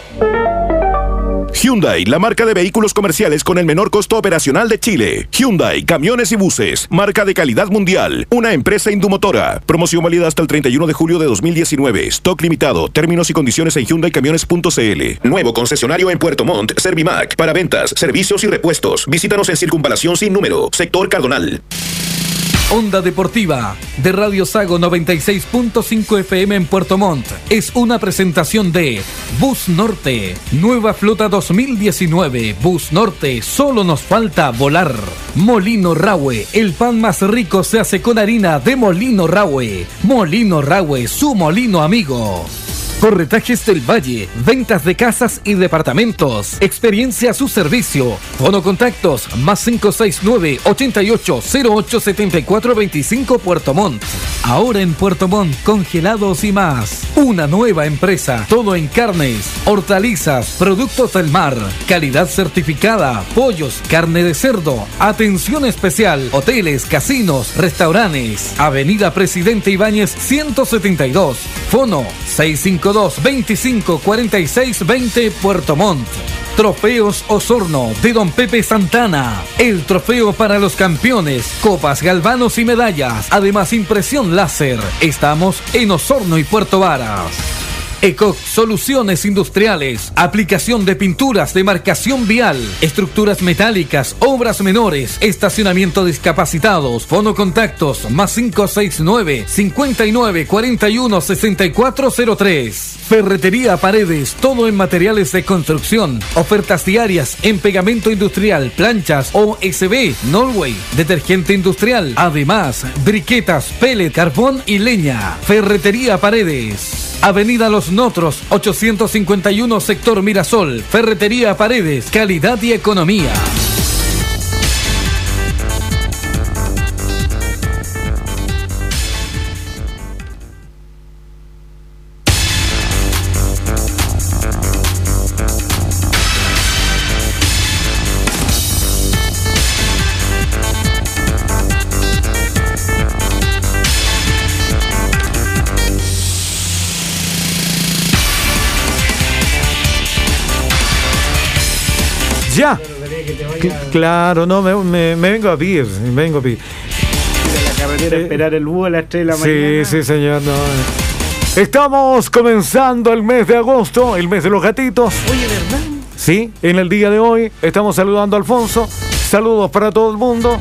Hyundai, la marca de vehículos comerciales con el menor costo operacional de Chile. Hyundai, Camiones y Buses, marca de calidad mundial, una empresa indumotora. Promoción válida hasta el treinta y uno de julio de dos mil diecinueve. Stock limitado. Términos y condiciones en hyundai camiones punto c l. Nuevo concesionario en Puerto Montt, Servimac, para ventas, servicios y repuestos. Visítanos en Circunvalación sin número, sector Cardonal. Onda Deportiva de Radio Sago noventa y seis punto cinco F M en Puerto Montt es una presentación de Bus Norte, nueva flota dos mil diecinueve. Bus Norte, solo nos falta volar. Molino Rahue, el pan más rico se hace con harina de Molino Rahue. Molino Rahue, su molino amigo. Corretajes del Valle, ventas de casas y departamentos. Experiencia a su servicio. Fono contactos más cinco seis nueve, ochenta y ocho, cero ocho, setenta y cuatro veinticinco Puerto Montt. Ahora en Puerto Montt, congelados y más. Una nueva empresa, todo en carnes, hortalizas, productos del mar, calidad certificada, pollos, carne de cerdo, atención especial, hoteles, casinos, restaurantes. Avenida Presidente Ibáñez ciento setenta y dos. Fono seis cinco dos, veinticinco, cuarenta y seis, veinte Puerto Montt. Trofeos Osorno de Don Pepe Santana. El trofeo para los campeones, copas, galvanos y medallas. Además, impresión láser. Estamos en Osorno y Puerto Varas. ECOC Soluciones Industriales, aplicación de pinturas de marcación vial, estructuras metálicas, obras menores, estacionamiento discapacitados, fono contactos más cinco seis nueve, cincuenta y nueve, cuarenta y uno, sesenta y cuatro cero tres. Ferretería Paredes, todo en materiales de construcción, ofertas diarias en pegamento industrial, planchas O S B, Norway, detergente industrial, además briquetas, pellet, carbón y leña. Ferretería Paredes, Avenida Los Notros, ochocientos cincuenta y uno, sector Mirasol. Ferretería Paredes, calidad y economía. Ya. Claro, no, me, me, me vengo a pie, me vengo a pie. La carretera, eh, esperar el búho a las tres de la mañana. Sí, sí, señor. No. Estamos comenzando el mes de agosto, el mes de los gatitos. Oye, ¿verdad? Sí, en el día de hoy estamos saludando a Alfonso. Saludos para todo el mundo.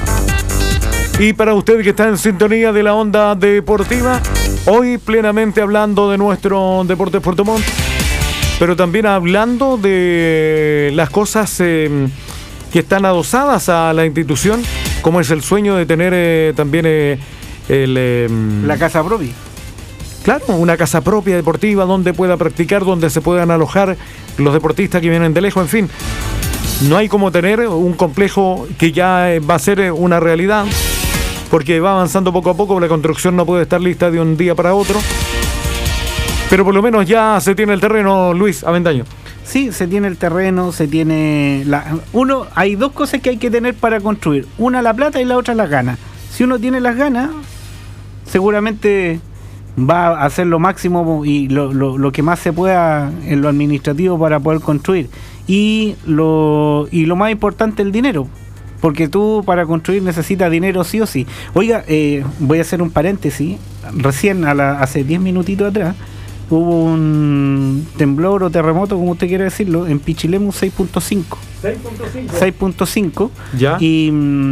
Y para usted que está en sintonía de la onda deportiva, hoy plenamente hablando de nuestro Deportes Puerto Montt, pero también hablando de las cosas eh, que están adosadas a la institución, como es el sueño de tener eh, también eh, el, eh, la casa propia. Claro, una casa propia deportiva donde pueda practicar, donde se puedan alojar los deportistas que vienen de lejos, en fin. No hay como tener un complejo que ya va a ser una realidad, porque va avanzando poco a poco, la construcción no puede estar lista de un día para otro. Pero por lo menos ya se tiene el terreno, Luis Avendaño. Sí, se tiene el terreno, se tiene... La... Uno, hay dos cosas que hay que tener para construir. Una la plata y la otra las ganas. Si uno tiene las ganas, seguramente va a hacer lo máximo y lo, lo, lo que más se pueda en lo administrativo para poder construir. Y lo, y lo más importante, el dinero. Porque tú para construir necesitas dinero sí o sí. Oiga, eh, voy a hacer un paréntesis. Recién, a la, hace diez minutitos atrás, hubo un temblor o terremoto, como usted quiere decirlo, en Pichilemu seis punto cinco. seis punto cinco. Ya. Y,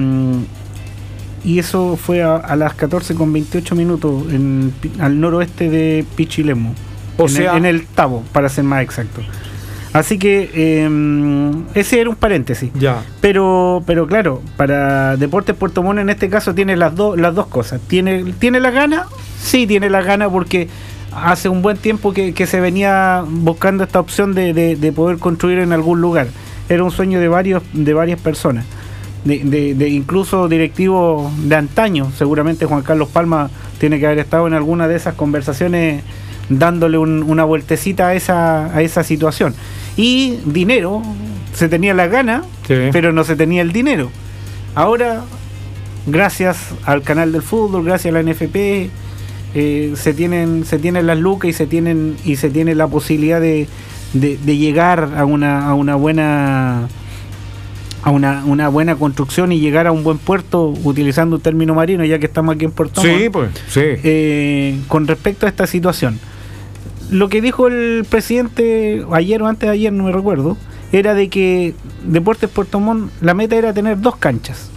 y eso fue a, a las catorce con veintiocho minutos en, al noroeste de Pichilemu. O en sea, el, en el Tabo, para ser más exacto. Así que eh, ese era un paréntesis. Ya. Pero, pero claro, para Deportes Puerto Montt en este caso tiene las dos las dos cosas. ¿Tiene, ¿tiene la gana? Sí, tiene la gana porque hace un buen tiempo que, que se venía buscando esta opción de, de, de poder construir en algún lugar. Era un sueño de varios de varias personas, de, de, de incluso directivos de antaño. Seguramente Juan Carlos Palma tiene que haber estado en alguna de esas conversaciones dándole un, una vueltecita a esa, a esa situación. Y dinero, se tenía la gana, sí, pero no se tenía el dinero. Ahora, gracias al canal del fútbol, gracias a la N F P, eh, se tienen se tienen las lucas y se tienen y se tiene la posibilidad de, de, de llegar a una a una buena a una, una buena construcción y llegar a un buen puerto, utilizando un término marino, ya que estamos aquí en Puerto Montt. Sí, pues, sí. Eh, con respecto a esta situación, lo que dijo el presidente ayer o antes de ayer, no me recuerdo, era de que Deportes Puerto Montt, la meta era tener dos canchas,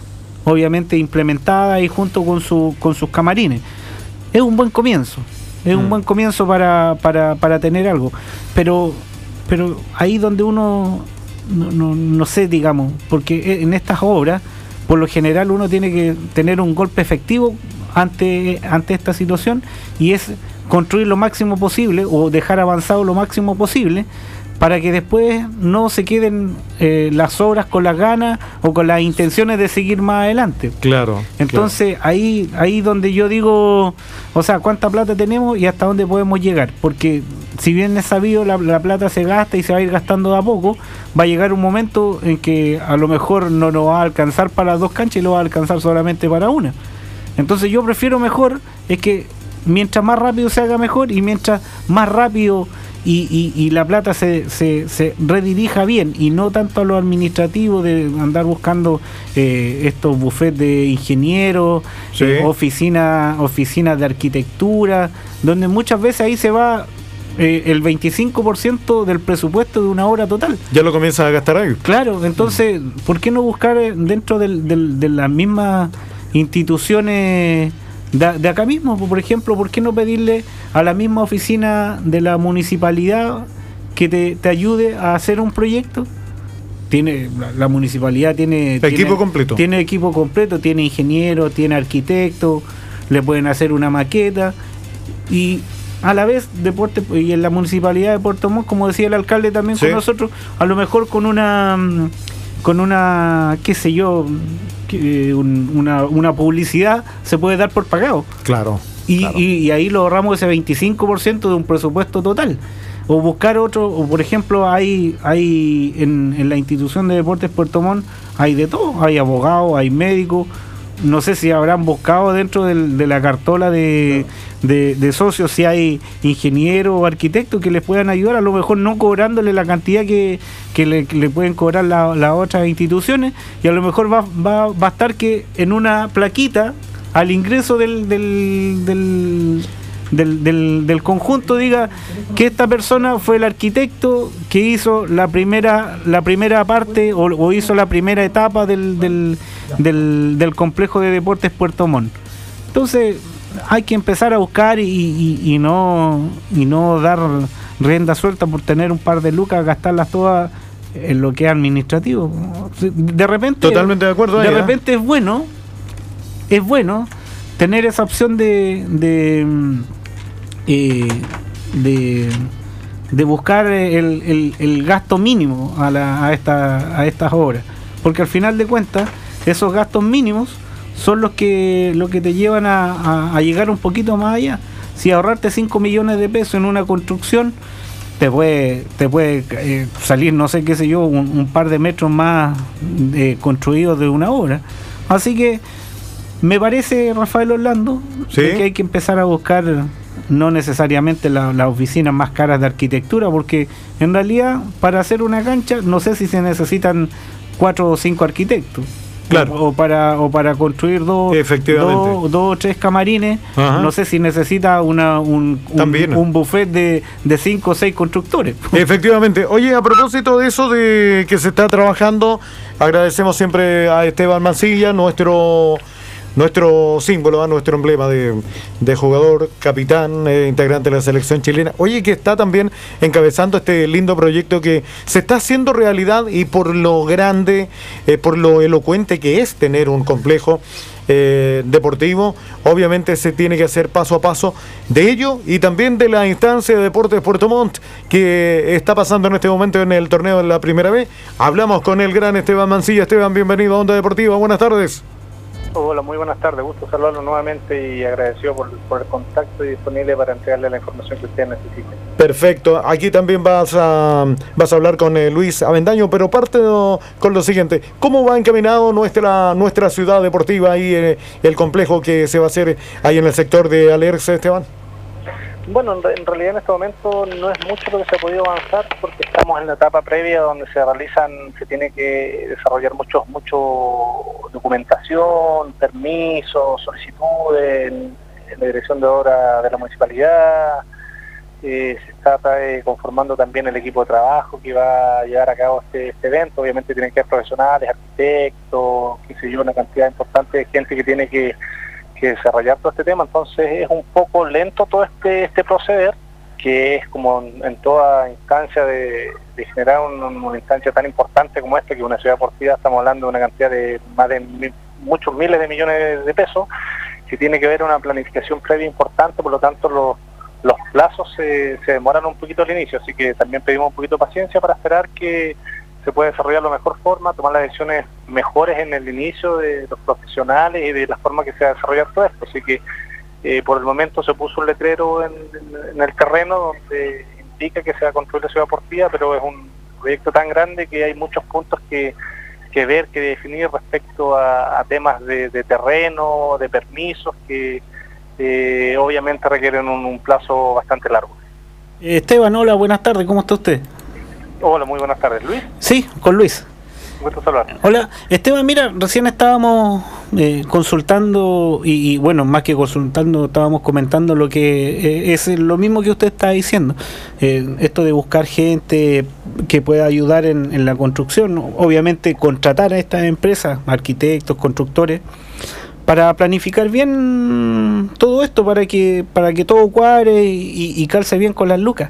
obviamente implementada y junto con, su, con sus camarines. Es un buen comienzo, es mm. un buen comienzo para, para, para tener algo, pero, pero ahí donde uno, no, no, no sé, digamos, porque en estas obras, por lo general uno tiene que tener un golpe efectivo ante, ante esta situación, y es construir lo máximo posible o dejar avanzado lo máximo posible para que después no se queden eh, las obras con las ganas o con las intenciones de seguir más adelante. Claro. Entonces claro. ahí ahí donde yo digo, o sea, cuánta plata tenemos y hasta dónde podemos llegar, porque si bien es sabido la, la plata se gasta y se va a ir gastando de a poco, va a llegar un momento en que a lo mejor no nos va a alcanzar para las dos canchas y lo va a alcanzar solamente para una. Entonces yo prefiero mejor es que mientras más rápido se haga mejor, y mientras más rápido y, y, y la plata se, se, se redirija bien, y no tanto a lo administrativo de andar buscando eh, estos bufetes de ingenieros, sí. eh, oficinas oficinas de arquitectura, donde muchas veces ahí se va eh, el veinticinco por ciento del presupuesto de una obra total. Ya lo comienzan a gastar ahí. Claro, entonces, ¿por qué no buscar dentro del, del, de las mismas instituciones De, de acá mismo? Por ejemplo, ¿por qué no pedirle a la misma oficina de la municipalidad que te, te ayude a hacer un proyecto? Tiene la, la municipalidad tiene equipo tiene, completo tiene equipo completo, tiene ingeniero, tiene arquitecto, le pueden hacer una maqueta, y a la vez Deporte, y en la municipalidad de Puerto Montt, como decía el alcalde también, sí. con nosotros, a lo mejor con una con una qué sé yo que un, una, una publicidad se puede dar por pagado. Claro. Y, claro. y, y ahí lo ahorramos ese veinticinco por ciento de un presupuesto total. O buscar otro, o por ejemplo, hay hay en, en la institución de Deportes Puerto Montt hay de todo, hay abogados, hay médicos. No sé si habrán buscado dentro del, de la cartola de, de, de socios si hay ingenieros o arquitectos que les puedan ayudar, a lo mejor no cobrándole la cantidad que, que, le, que le pueden cobrar las la otras instituciones, y a lo mejor va, va, va a estar que en una plaquita al ingreso del, del, del, del, del, del conjunto diga que esta persona fue el arquitecto que hizo la primera la primera parte o, o hizo la primera etapa del, del, del, del complejo de Deportes Puerto Montt. Entonces hay que empezar a buscar y, y, y no y no dar rienda suelta por tener un par de lucas, gastarlas todas en lo que es administrativo. De repente totalmente de acuerdo de ahí, repente ¿eh? es bueno es bueno tener esa opción de de eh, de, de buscar el, el, el gasto mínimo a, la, a, esta, a estas obras, porque al final de cuentas esos gastos mínimos son los que los que te llevan a, a, a llegar un poquito más allá. Si ahorrarte cinco millones de pesos en una construcción te puede te puede eh, salir, no sé qué sé yo, un, un par de metros más eh, construidos de una obra. Así que me parece, Rafael Orlando, ¿sí? que hay que empezar a buscar no necesariamente las la oficinas más caras de arquitectura, porque en realidad para hacer una cancha no sé si se necesitan cuatro o cinco arquitectos. Claro. O, o para o para construir dos dos dos o tres camarines. Ajá. No sé si necesita una un, un, un buffet de, de cinco o seis constructores. Efectivamente. Oye, a propósito de eso de que se está trabajando, agradecemos siempre a Esteban Mancilla, nuestro nuestro símbolo, ¿eh? nuestro emblema de, de jugador, capitán, eh, integrante de la selección chilena. Oye, que está también encabezando este lindo proyecto que se está haciendo realidad, y por lo grande, eh, por lo elocuente que es tener un complejo eh, deportivo, obviamente se tiene que hacer paso a paso de ello, y también de la instancia de Deportes Puerto Montt que está pasando en este momento en el torneo de la Primera B. Hablamos con el gran Esteban Mancilla. Esteban, bienvenido a Onda Deportiva, buenas tardes. Hola, muy buenas tardes, gusto saludarlo nuevamente y agradecido por, por el contacto y disponible para entregarle la información que ustedes necesiten. Perfecto, aquí también vas a vas a hablar con eh, Luis Avendaño, pero parte no, con lo siguiente: ¿cómo va encaminado nuestra nuestra ciudad deportiva y eh, el complejo que se va a hacer ahí en el sector de Alerce, Esteban? Bueno, en, en realidad en este momento no es mucho lo que se ha podido avanzar, porque estamos en la etapa previa donde se realizan, se tiene que desarrollar mucho, mucho documentación, permisos, solicitudes en, en la dirección de obra de la municipalidad, Eh, se está eh, conformando también el equipo de trabajo que va a llevar a cabo este, este evento. Obviamente tienen que ser profesionales, arquitectos, qué sé yo, una cantidad importante de gente que tiene que, que desarrollar todo este tema. Entonces es un poco lento todo este, este proceder, que es como en, en toda instancia de, de generar un, una instancia tan importante como esta, que una ciudad deportiva, estamos hablando de una cantidad de más de mil, muchos miles de millones de pesos, que tiene que haber una planificación previa importante. Por lo tanto los los plazos se, se demoran un poquito al inicio, así que también pedimos un poquito de paciencia para esperar que se pueda desarrollar de la mejor forma, tomar las decisiones mejores en el inicio de los profesionales y de la forma que se va a desarrollar todo esto. Así que eh, por el momento se puso un letrero en, en, en el terreno donde indica que se va a construir la ciudad deportiva, pero es un proyecto tan grande que hay muchos puntos que, que ver, que definir respecto a, a temas de, de terreno, de permisos, que Eh, obviamente requieren un, un plazo bastante largo. Esteban, hola, buenas tardes, ¿cómo está usted? Hola, muy buenas tardes, ¿Luis? Sí, con Luis. Gusto saludar. Hola, Esteban, mira, recién estábamos eh, consultando y, y bueno, más que consultando, estábamos comentando lo que eh, es lo mismo que usted está diciendo, eh, esto de buscar gente que pueda ayudar en, en la construcción, obviamente contratar a estas empresas, arquitectos, constructores, para planificar bien todo esto, para que para que todo cuadre y, y calce bien con las lucas.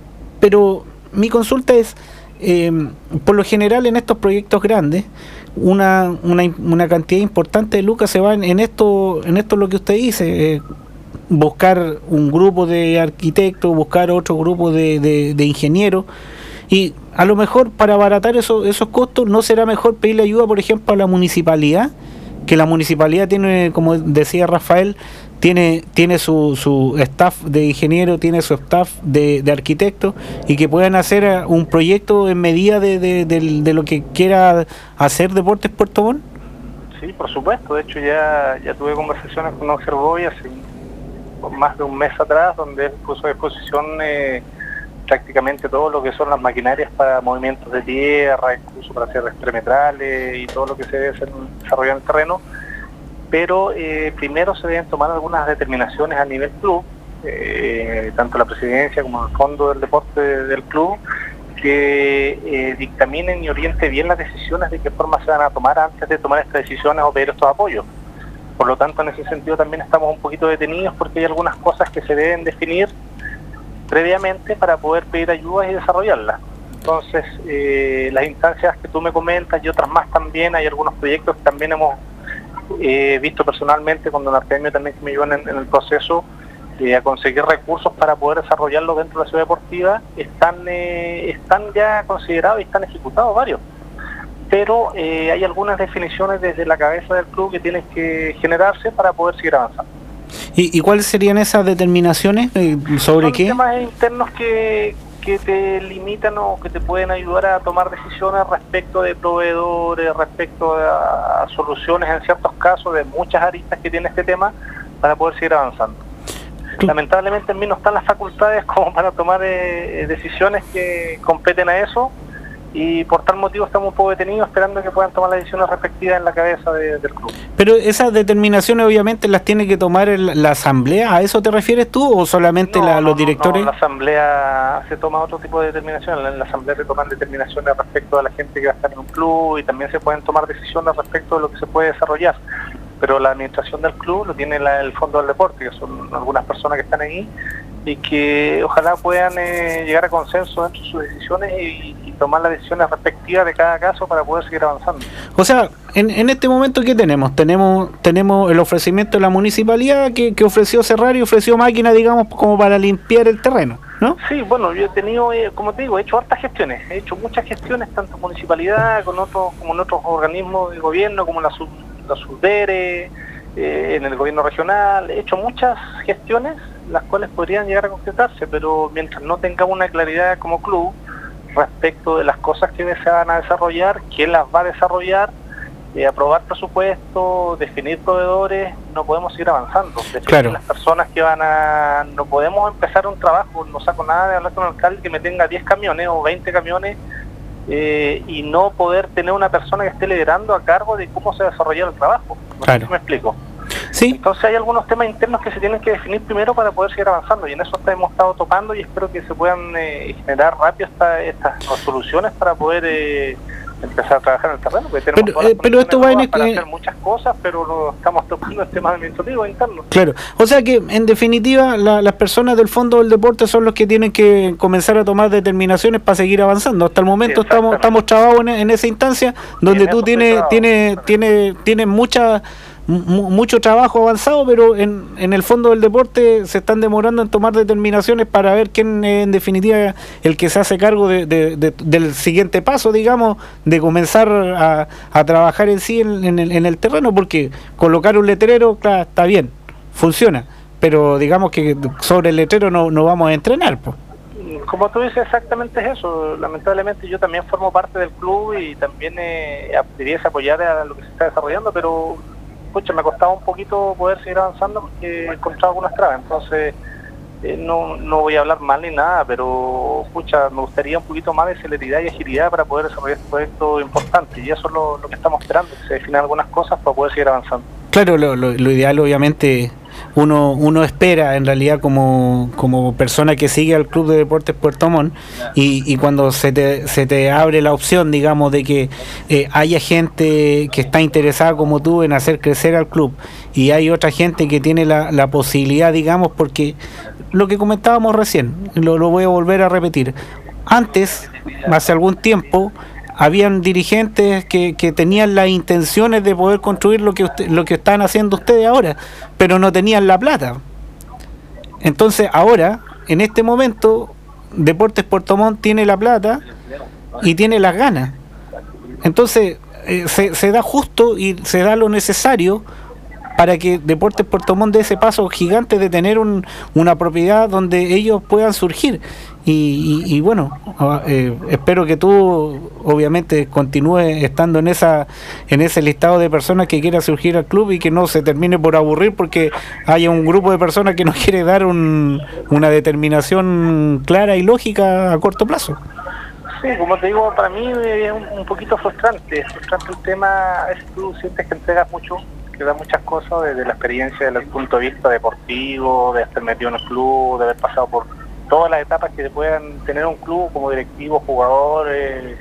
Pero mi consulta es, eh, por lo general en estos proyectos grandes, una, una, una cantidad importante de lucas se va en, en esto, en esto lo que usted dice, eh, buscar un grupo de arquitectos, buscar otro grupo de, de, de ingenieros, y a lo mejor para abaratar eso, esos costos, ¿no será mejor pedirle ayuda, por ejemplo, a la municipalidad? Que la municipalidad tiene, como decía Rafael, tiene tiene su, su staff de ingeniero, tiene su staff de, de arquitectos, y que puedan hacer un proyecto en medida de, de, de, de lo que quiera hacer Deportes Puerto Montt. Sí, por supuesto. De hecho ya, ya tuve conversaciones con Oscar Boy hace más de un mes atrás, donde él puso a disposición eh, prácticamente todo lo que son las maquinarias para movimientos de tierra, incluso para cierres perimetrales y todo lo que se debe desarrollar en el terreno. Pero eh, primero se deben tomar algunas determinaciones a nivel club, eh, tanto la presidencia como el fondo del deporte del club, que eh, dictaminen y orienten bien las decisiones de qué forma se van a tomar antes de tomar estas decisiones o pedir estos apoyos. Por lo tanto, en ese sentido también estamos un poquito detenidos, porque hay algunas cosas que se deben definir previamente para poder pedir ayudas y desarrollarlas. Entonces, eh, las instancias que tú me comentas y otras más también, hay algunos proyectos que también hemos eh, visto personalmente con don Artemio también, que me ayudan en, en el proceso eh, a conseguir recursos para poder desarrollarlo dentro de la ciudad deportiva. Están, eh, están ya considerados y están ejecutados varios, pero eh, hay algunas definiciones desde la cabeza del club que tienen que generarse para poder seguir avanzando. ¿Y, y cuáles serían esas determinaciones? Eh, ¿Sobre Son qué? temas internos que, que te limitan o que te pueden ayudar a tomar decisiones respecto de proveedores, respecto a, a soluciones en ciertos casos, de muchas aristas que tiene este tema, para poder seguir avanzando. Lamentablemente en mí no están las facultades como para tomar eh, decisiones que competen a eso, y por tal motivo estamos un poco detenidos esperando que puedan tomar las decisiones respectivas en la cabeza de, del club. Pero esas determinaciones obviamente las tiene que tomar el, la asamblea, ¿a eso te refieres tú o solamente no, la, no, los no, directores? No, la asamblea se toma otro tipo de determinaciones, en la asamblea se toman determinaciones respecto a la gente que va a estar en un club, y también se pueden tomar decisiones respecto de lo que se puede desarrollar. Pero la administración del club lo tiene la, el fondo del deporte, que son algunas personas que están ahí y que ojalá puedan eh, llegar a consenso dentro de sus decisiones y, y tomar las decisiones respectivas de cada caso para poder seguir avanzando. O sea, en, en este momento, ¿qué tenemos? Tenemos tenemos el ofrecimiento de la municipalidad que, que ofreció cerrar y ofreció máquina, digamos, como para limpiar el terreno, ¿no? Sí, bueno, yo he tenido, eh, como te digo, he hecho hartas gestiones, he hecho muchas gestiones, tanto en municipalidad con otros, como en otros organismos de gobierno, como la, sub, la SUDERE, eh, en el gobierno regional. He hecho muchas gestiones, las cuales podrían llegar a concretarse, pero mientras no tengamos una claridad como club respecto de las cosas que se van a desarrollar, quién las va a desarrollar, eh, aprobar presupuesto, definir proveedores, no podemos seguir avanzando. Definir claro. Las personas que van a... No podemos empezar un trabajo, no saco nada de hablar con el alcalde que me tenga diez camiones o veinte camiones eh, y no poder tener una persona que esté liderando a cargo de cómo se desarrolla el trabajo. No claro. sé si me explico. Sí. Entonces hay algunos temas internos que se tienen que definir primero para poder seguir avanzando, y en eso hemos estado topando y espero que se puedan eh, generar rápido esta, estas soluciones para poder eh, empezar a trabajar en el terreno, porque tenemos pero, eh, pero esto va en para eh, hacer muchas cosas, pero lo estamos tocando en temas administrativos internos. Claro, o sea que en definitiva la, las personas del fondo del deporte son los que tienen que comenzar a tomar determinaciones para seguir avanzando. Hasta el momento sí, estamos estamos trabados en, en esa instancia donde tú tienes tienes tienes tienes mucha mucho trabajo avanzado, pero en, en el fondo del deporte se están demorando en tomar determinaciones para ver quién es en definitiva el que se hace cargo de, de, de, del siguiente paso, digamos, de comenzar a, a trabajar en sí en, en, el, en el terreno, porque colocar un letrero, claro, está bien, funciona, pero digamos que sobre el letrero no, no vamos a entrenar, pues. Como tú dices, exactamente es eso. Lamentablemente yo también formo parte del club y también eh, debiese apoyar a lo que se está desarrollando, pero pucha, me ha costado un poquito poder seguir avanzando porque he encontrado algunas trabas, entonces eh, no, no voy a hablar mal ni nada, pero pucha, me gustaría un poquito más de celeridad y agilidad para poder desarrollar este proyecto importante, y eso es lo, lo que estamos esperando, que se definan algunas cosas para poder seguir avanzando. Claro, lo, lo, lo ideal obviamente uno uno espera en realidad como, como persona que sigue al Club de Deportes Puerto Montt, y, y cuando se te, se te abre la opción, digamos, de que eh, haya gente que está interesada como tú en hacer crecer al club, y hay otra gente que tiene la, la posibilidad, digamos, porque lo que comentábamos recién, lo, lo voy a volver a repetir, antes, hace algún tiempo, habían dirigentes que, que tenían las intenciones de poder construir lo que usted, lo que están haciendo ustedes ahora, pero no tenían la plata. Entonces ahora, en este momento, Deportes Puerto Montt tiene la plata y tiene las ganas. Entonces eh, se, se da justo y se da lo necesario para que Deportes Puerto Montt dé ese paso gigante de tener un, una propiedad donde ellos puedan surgir. Y, y, y bueno, eh, espero que tú obviamente continúes estando en esa en ese listado de personas que quiera surgir al club y que no se termine por aburrir porque haya un grupo de personas que no quiere dar un, una determinación clara y lógica a corto plazo. Sí, como te digo, para mí es un, un poquito frustrante, es frustrante el tema, es que tú sientes que entregas mucho, que da muchas cosas desde la experiencia, desde el punto de vista deportivo, de estar metido en el club, de haber pasado por todas las etapas que puedan tener un club como directivo, jugador, eh,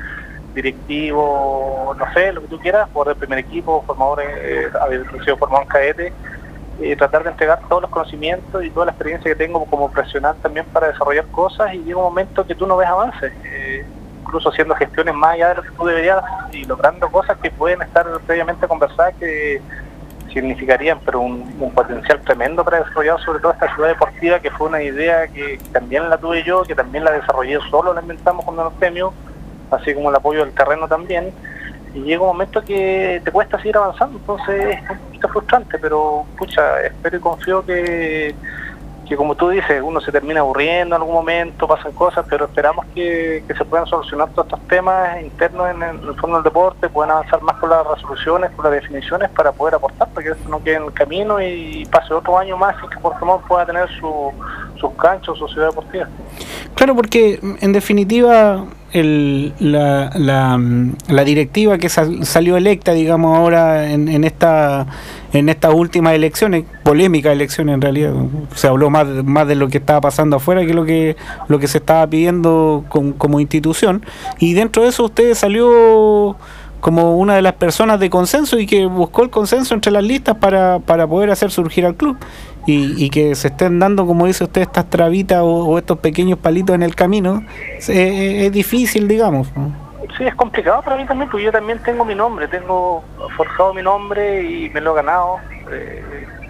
directivo, no sé, lo que tú quieras, jugador del primer equipo, formador, eh, haber sido formado en cadete, eh, tratar de entregar todos los conocimientos y toda la experiencia que tengo como profesional también para desarrollar cosas, y llega un momento que tú no ves avances, eh, incluso haciendo gestiones más allá de lo que tú deberías y logrando cosas que pueden estar previamente conversadas que significarían pero un, un potencial tremendo para desarrollar sobre todo esta ciudad deportiva, que fue una idea que también la tuve yo, que también la desarrollé solo, la inventamos con los premios, así como el apoyo del terreno también, y llega un momento que te cuesta seguir avanzando, entonces es un poquito frustrante, pero pucha, espero y confío que que como tú dices, uno se termina aburriendo en algún momento, pasan cosas, pero esperamos que, que se puedan solucionar todos estos temas internos en el, en el fondo del deporte, puedan avanzar más con las resoluciones, con las definiciones para poder aportar, para que esto no quede en el camino y pase otro año más y que Puerto Montt pueda tener su, sus canchas, su ciudad deportiva. Claro, porque en definitiva el, la, la, la directiva que sal, salió electa, digamos, ahora en, en esta en estas últimas elecciones, polémicas elecciones en realidad, se habló más, más de lo que estaba pasando afuera que lo que lo que se estaba pidiendo con, como institución, y dentro de eso usted salió como una de las personas de consenso y que buscó el consenso entre las listas para, para poder hacer surgir al club, y, y que se estén dando, como dice usted, estas trabitas o, o estos pequeños palitos en el camino, es, es difícil, digamos, ¿no? Sí, es complicado para mí también, porque yo también tengo mi nombre, tengo forjado mi nombre y me lo he ganado. Eh,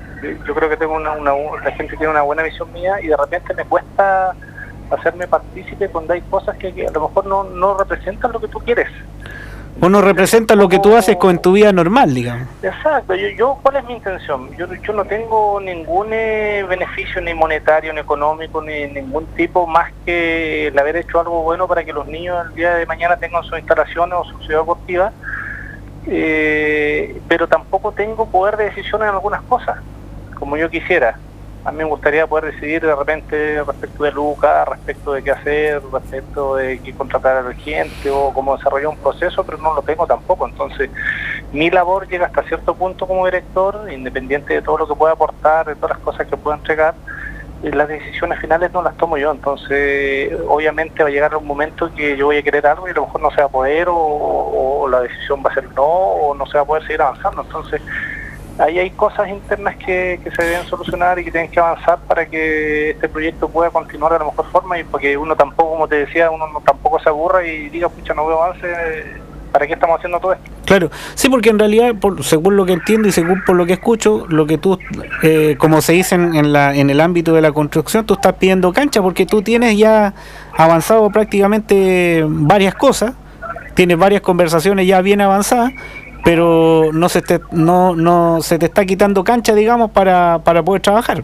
yo creo que tengo una, una, la gente tiene una buena visión mía y de repente me cuesta hacerme partícipe cuando hay cosas que, que a lo mejor no, no representan lo que tú quieres. O no representa lo que tú haces con tu vida normal, digamos. Exacto. Yo, yo ¿cuál es mi intención? Yo, yo no tengo ningún eh, beneficio ni monetario, ni económico, ni ningún tipo más que el haber hecho algo bueno para que los niños el día de mañana tengan sus instalaciones o su ciudad deportiva, eh, pero tampoco tengo poder de decisión en algunas cosas, como yo quisiera. A mí me gustaría poder decidir de repente respecto de Lucas, respecto de qué hacer, respecto de qué contratar al gente o cómo desarrollar un proceso, pero no lo tengo tampoco. Entonces, mi labor llega hasta cierto punto como director, independiente de todo lo que pueda aportar, de todas las cosas que pueda entregar, y las decisiones finales no las tomo yo. Entonces, obviamente va a llegar un momento que yo voy a querer algo y a lo mejor no se va a poder, o, o la decisión va a ser no, o no se va a poder seguir avanzando. Entonces, ahí hay cosas internas que, que se deben solucionar y que tienen que avanzar para que este proyecto pueda continuar de la mejor forma, y porque uno tampoco, como te decía, uno no, tampoco se aburra y diga, pucha, no veo avance, ¿para qué estamos haciendo todo esto? Claro, sí, porque en realidad, por, según lo que entiendo y según por lo que escucho, lo que tú, eh, como se dice en, en, la, en el ámbito de la construcción, tú estás pidiendo cancha porque tú tienes ya avanzado prácticamente varias cosas, tienes varias conversaciones ya bien avanzadas, pero no se te, no, no se te está quitando cancha, digamos, para, para poder trabajar.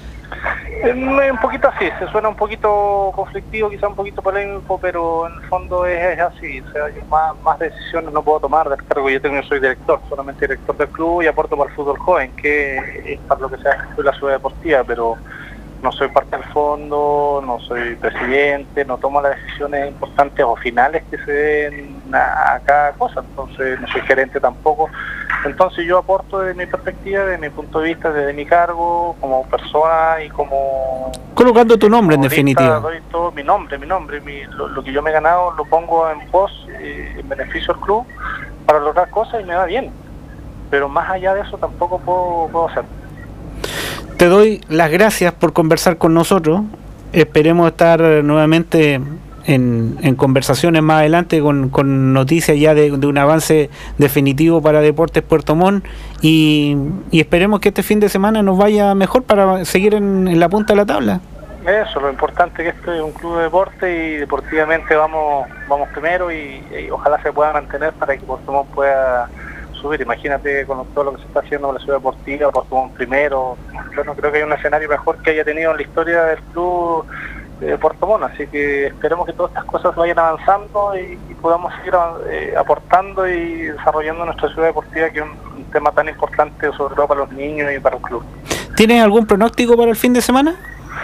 Un poquito así, se suena un poquito conflictivo, quizá un poquito polémico, pero en el fondo es, es así. O sea, yo más, más decisiones no puedo tomar del cargo. Yo tengo, soy director, solamente director del club, y aporto para el fútbol joven, que es para lo que sea la ciudad deportiva, pero no soy parte del fondo, no soy presidente, no tomo las decisiones importantes o finales que se den a, a cada cosa. Entonces no soy gerente tampoco. Entonces yo aporto desde mi perspectiva, desde mi punto de vista, desde mi cargo, como persona y como... Colocando tu nombre, en definitiva. Doy todo mi nombre, mi nombre, mi, lo, lo que yo me he ganado lo pongo en pos, eh, en beneficio del club, para lograr cosas, y me va bien. Pero más allá de eso tampoco puedo, puedo hacer. Te doy las gracias por conversar con nosotros. Esperemos estar nuevamente en, en conversaciones más adelante con, con noticias ya de, de un avance definitivo para Deportes Puerto Montt, y, y esperemos que este fin de semana nos vaya mejor para seguir en, en la punta de la tabla. Eso, lo importante es que este es un club de deporte y deportivamente vamos vamos primero, y, y ojalá se pueda mantener para que Puerto Montt pueda subir. Imagínate con todo lo que se está haciendo en la ciudad deportiva, Puerto Montt primero. Yo no creo que haya un escenario mejor que haya tenido en la historia del club de Puerto Montt, así que esperemos que todas estas cosas vayan avanzando y, y podamos seguir eh, aportando y desarrollando nuestra ciudad deportiva, que es un, un tema tan importante, sobre todo para los niños y para el club. ¿Tienes algún pronóstico para el fin de semana?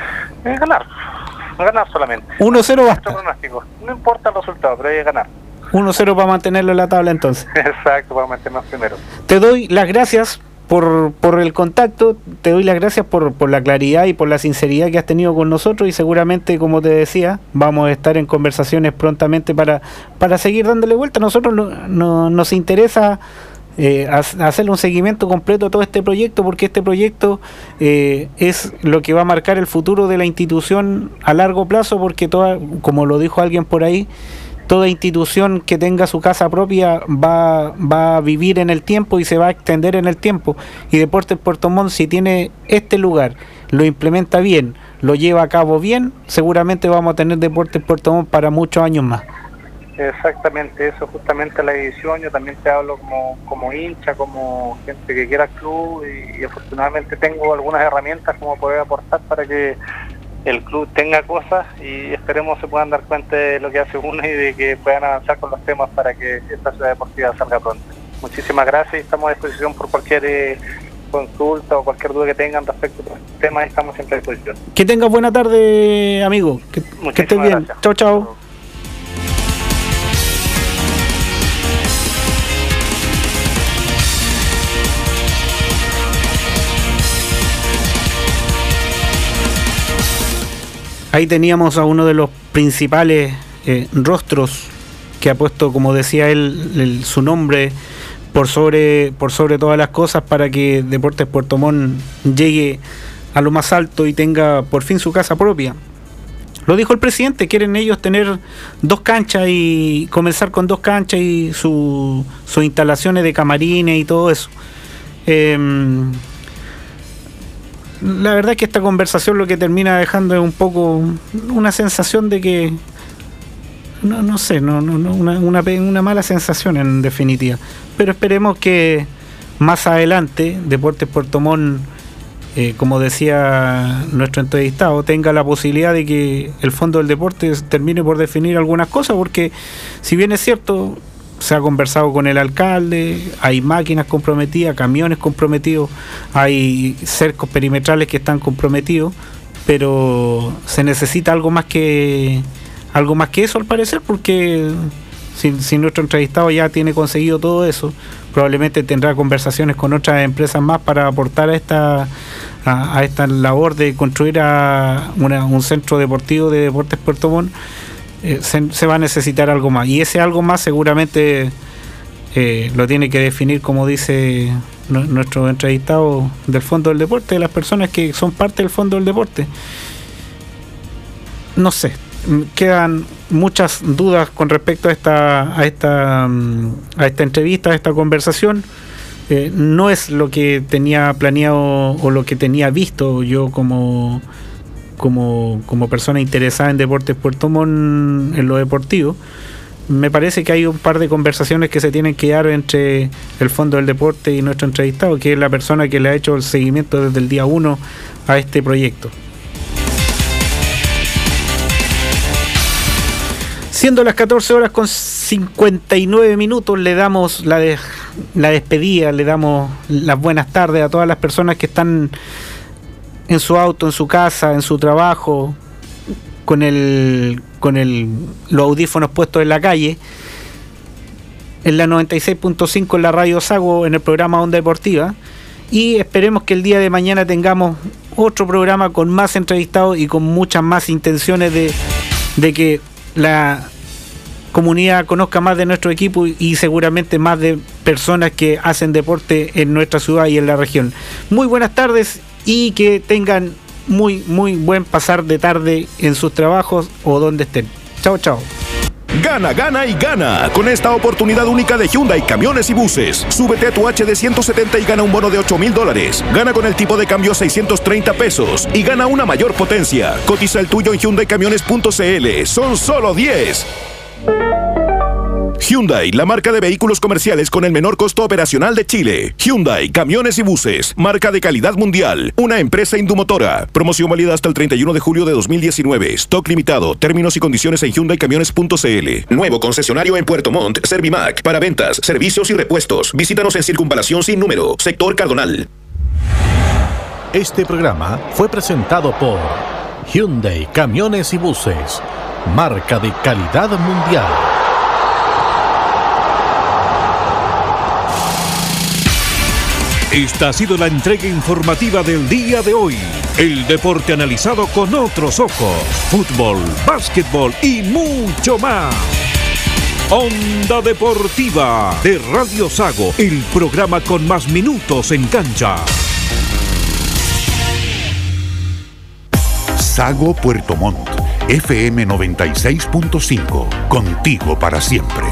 Es ganar, ganar solamente. uno cero basta. Pronóstico. No importa el resultado, pero hay que ganar. uno cero para mantenerlo en la tabla entonces. Exacto, para mantenernos primero. Te doy las gracias por, por el contacto, te doy las gracias por, por la claridad y por la sinceridad que has tenido con nosotros, y seguramente, como te decía, vamos a estar en conversaciones prontamente para, para seguir dándole vuelta. A nosotros no, no, nos interesa eh, hacerle un seguimiento completo a todo este proyecto, porque este proyecto eh, es lo que va a marcar el futuro de la institución a largo plazo, porque toda, como lo dijo alguien por ahí, toda institución que tenga su casa propia va, va a vivir en el tiempo y se va a extender en el tiempo. Y Deportes Puerto Montt, si tiene este lugar, lo implementa bien, lo lleva a cabo bien, seguramente vamos a tener Deportes Puerto Montt para muchos años más. Exactamente, eso justamente la edición. Yo también te hablo como, como hincha, como gente que quiera el club, y, y afortunadamente tengo algunas herramientas como poder aportar para que el club tenga cosas, y esperemos se puedan dar cuenta de lo que hace uno y de que puedan avanzar con los temas para que esta ciudad deportiva salga pronto. Muchísimas gracias, y estamos a disposición por cualquier eh, consulta o cualquier duda que tengan respecto a estos temas. Estamos siempre a disposición. Que tengas buena tarde, amigo. Que, que estés bien. Gracias. Chao, chao. Ahí teníamos a uno de los principales eh, rostros que ha puesto, como decía él, el, su nombre por sobre por sobre todas las cosas para que Deportes Puerto Montt llegue a lo más alto y tenga por fin su casa propia. Lo dijo el presidente, quieren ellos tener dos canchas y comenzar con dos canchas y su, sus instalaciones de camarines y todo eso. Eh, La verdad es que esta conversación lo que termina dejando es un poco una sensación de que no, no sé, no, no, no una, una, una mala sensación en definitiva. Pero esperemos que más adelante Deportes Puerto Montt, eh, como decía nuestro entrevistado, tenga la posibilidad de que el Fondo del Deporte termine por definir algunas cosas, porque si bien es cierto, se ha conversado con el alcalde, hay máquinas comprometidas, camiones comprometidos, hay cercos perimetrales que están comprometidos, pero se necesita algo más que algo más que eso al parecer, porque si, si nuestro entrevistado ya tiene conseguido todo eso, probablemente tendrá conversaciones con otras empresas más para aportar a esta a, a esta labor de construir a una, un centro deportivo de Deportes Puerto Montt. Eh, se, se va a necesitar algo más, y ese algo más seguramente eh, lo tiene que definir, como dice no, nuestro entrevistado, del Fondo del Deporte, de las personas que son parte del Fondo del Deporte. No sé, quedan muchas dudas con respecto a esta a esta a esta entrevista, a esta conversación. Eh, no es lo que tenía planeado o lo que tenía visto yo como como como persona interesada en Deportes Puerto Montt, en lo deportivo. Me parece que hay un par de conversaciones que se tienen que dar entre el Fondo del Deporte y nuestro entrevistado, que es la persona que le ha hecho el seguimiento desde el día uno a este proyecto. Siendo las catorce horas con cincuenta y nueve minutos, le damos la, de, la despedida, le damos las buenas tardes a todas las personas que están en su auto, en su casa, en su trabajo, con el con el los audífonos puestos en la calle, en la noventa y seis punto cinco en la Radio Sago, en el programa Onda Deportiva, y esperemos que el día de mañana tengamos otro programa con más entrevistados y con muchas más intenciones de, de que la comunidad conozca más de nuestro equipo y seguramente más de personas que hacen deporte en nuestra ciudad y en la región. Muy buenas tardes y que tengan muy muy buen pasar de tarde en sus trabajos o donde estén. Chao, chao. Gana, gana y gana con esta oportunidad única de Hyundai Camiones y Buses. Súbete a tu H D ciento setenta y gana un bono de ocho mil dólares. Gana con el tipo de cambio seiscientos treinta pesos y gana una mayor potencia. Cotiza el tuyo en hyundai camiones punto c l. Son solo diez. Hyundai, la marca de vehículos comerciales con el menor costo operacional de Chile. Hyundai, Camiones y Buses, marca de calidad mundial. Una empresa Indumotora. Promoción válida hasta el treinta y uno de julio de dos mil diecinueve. Stock limitado. Términos y condiciones en hyundai camiones punto c l. Nuevo concesionario en Puerto Montt, Servimac. Para ventas, servicios y repuestos. Visítanos en Circunvalación Sin Número, Sector Cardonal. Este programa fue presentado por Hyundai Camiones y Buses, marca de calidad mundial. Esta ha sido la entrega informativa del día de hoy. El deporte analizado con otros ojos. Fútbol, básquetbol y mucho más. Onda Deportiva de Radio Sago, el programa con más minutos en cancha. Sago Puerto Montt, F M noventa y seis punto cinco. Contigo para siempre.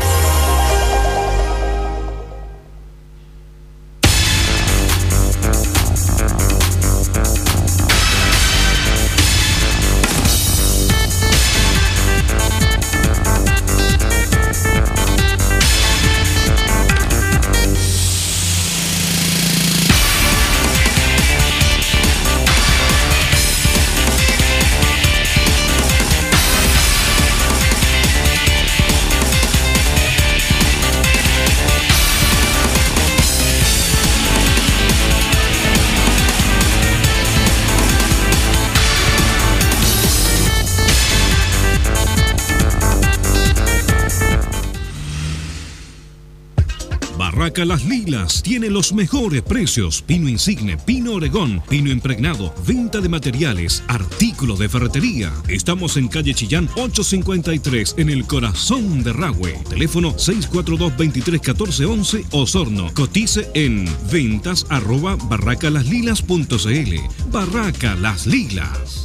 Barraca Las Lilas tiene los mejores precios. Pino insigne, pino oregón, pino impregnado, venta de materiales, artículos de ferretería. Estamos en calle Chillán ochocientos cincuenta y tres, en el corazón de Rahue. Teléfono seis cuatro dos, veintitrés, catorce, once, Osorno. Cotice en ventas arroba barracalaslilas punto c l. Barraca Las Lilas.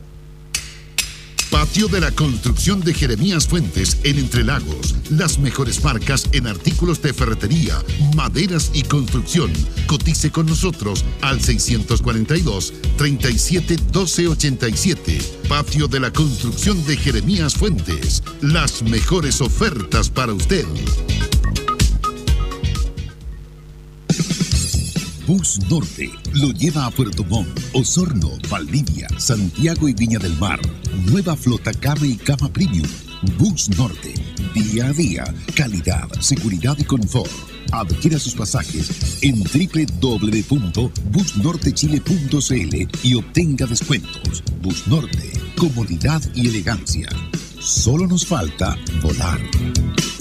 Patio de la Construcción de Jeremías Fuentes en Entre Lagos. Las mejores marcas en artículos de ferretería, maderas y construcción. Cotice con nosotros al seiscientos cuarenta y dos, treinta y siete, doce ochenta y siete. Patio de la Construcción de Jeremías Fuentes. Las mejores ofertas para usted. Bus Norte lo lleva a Puerto Montt, Osorno, Valdivia, Santiago y Viña del Mar. Nueva flota carne y cama premium. Bus Norte, día a día, calidad, seguridad y confort. Adquiera sus pasajes en doble u doble u doble u punto bus norte chile punto c l y obtenga descuentos. Bus Norte, comodidad y elegancia. Solo nos falta volar.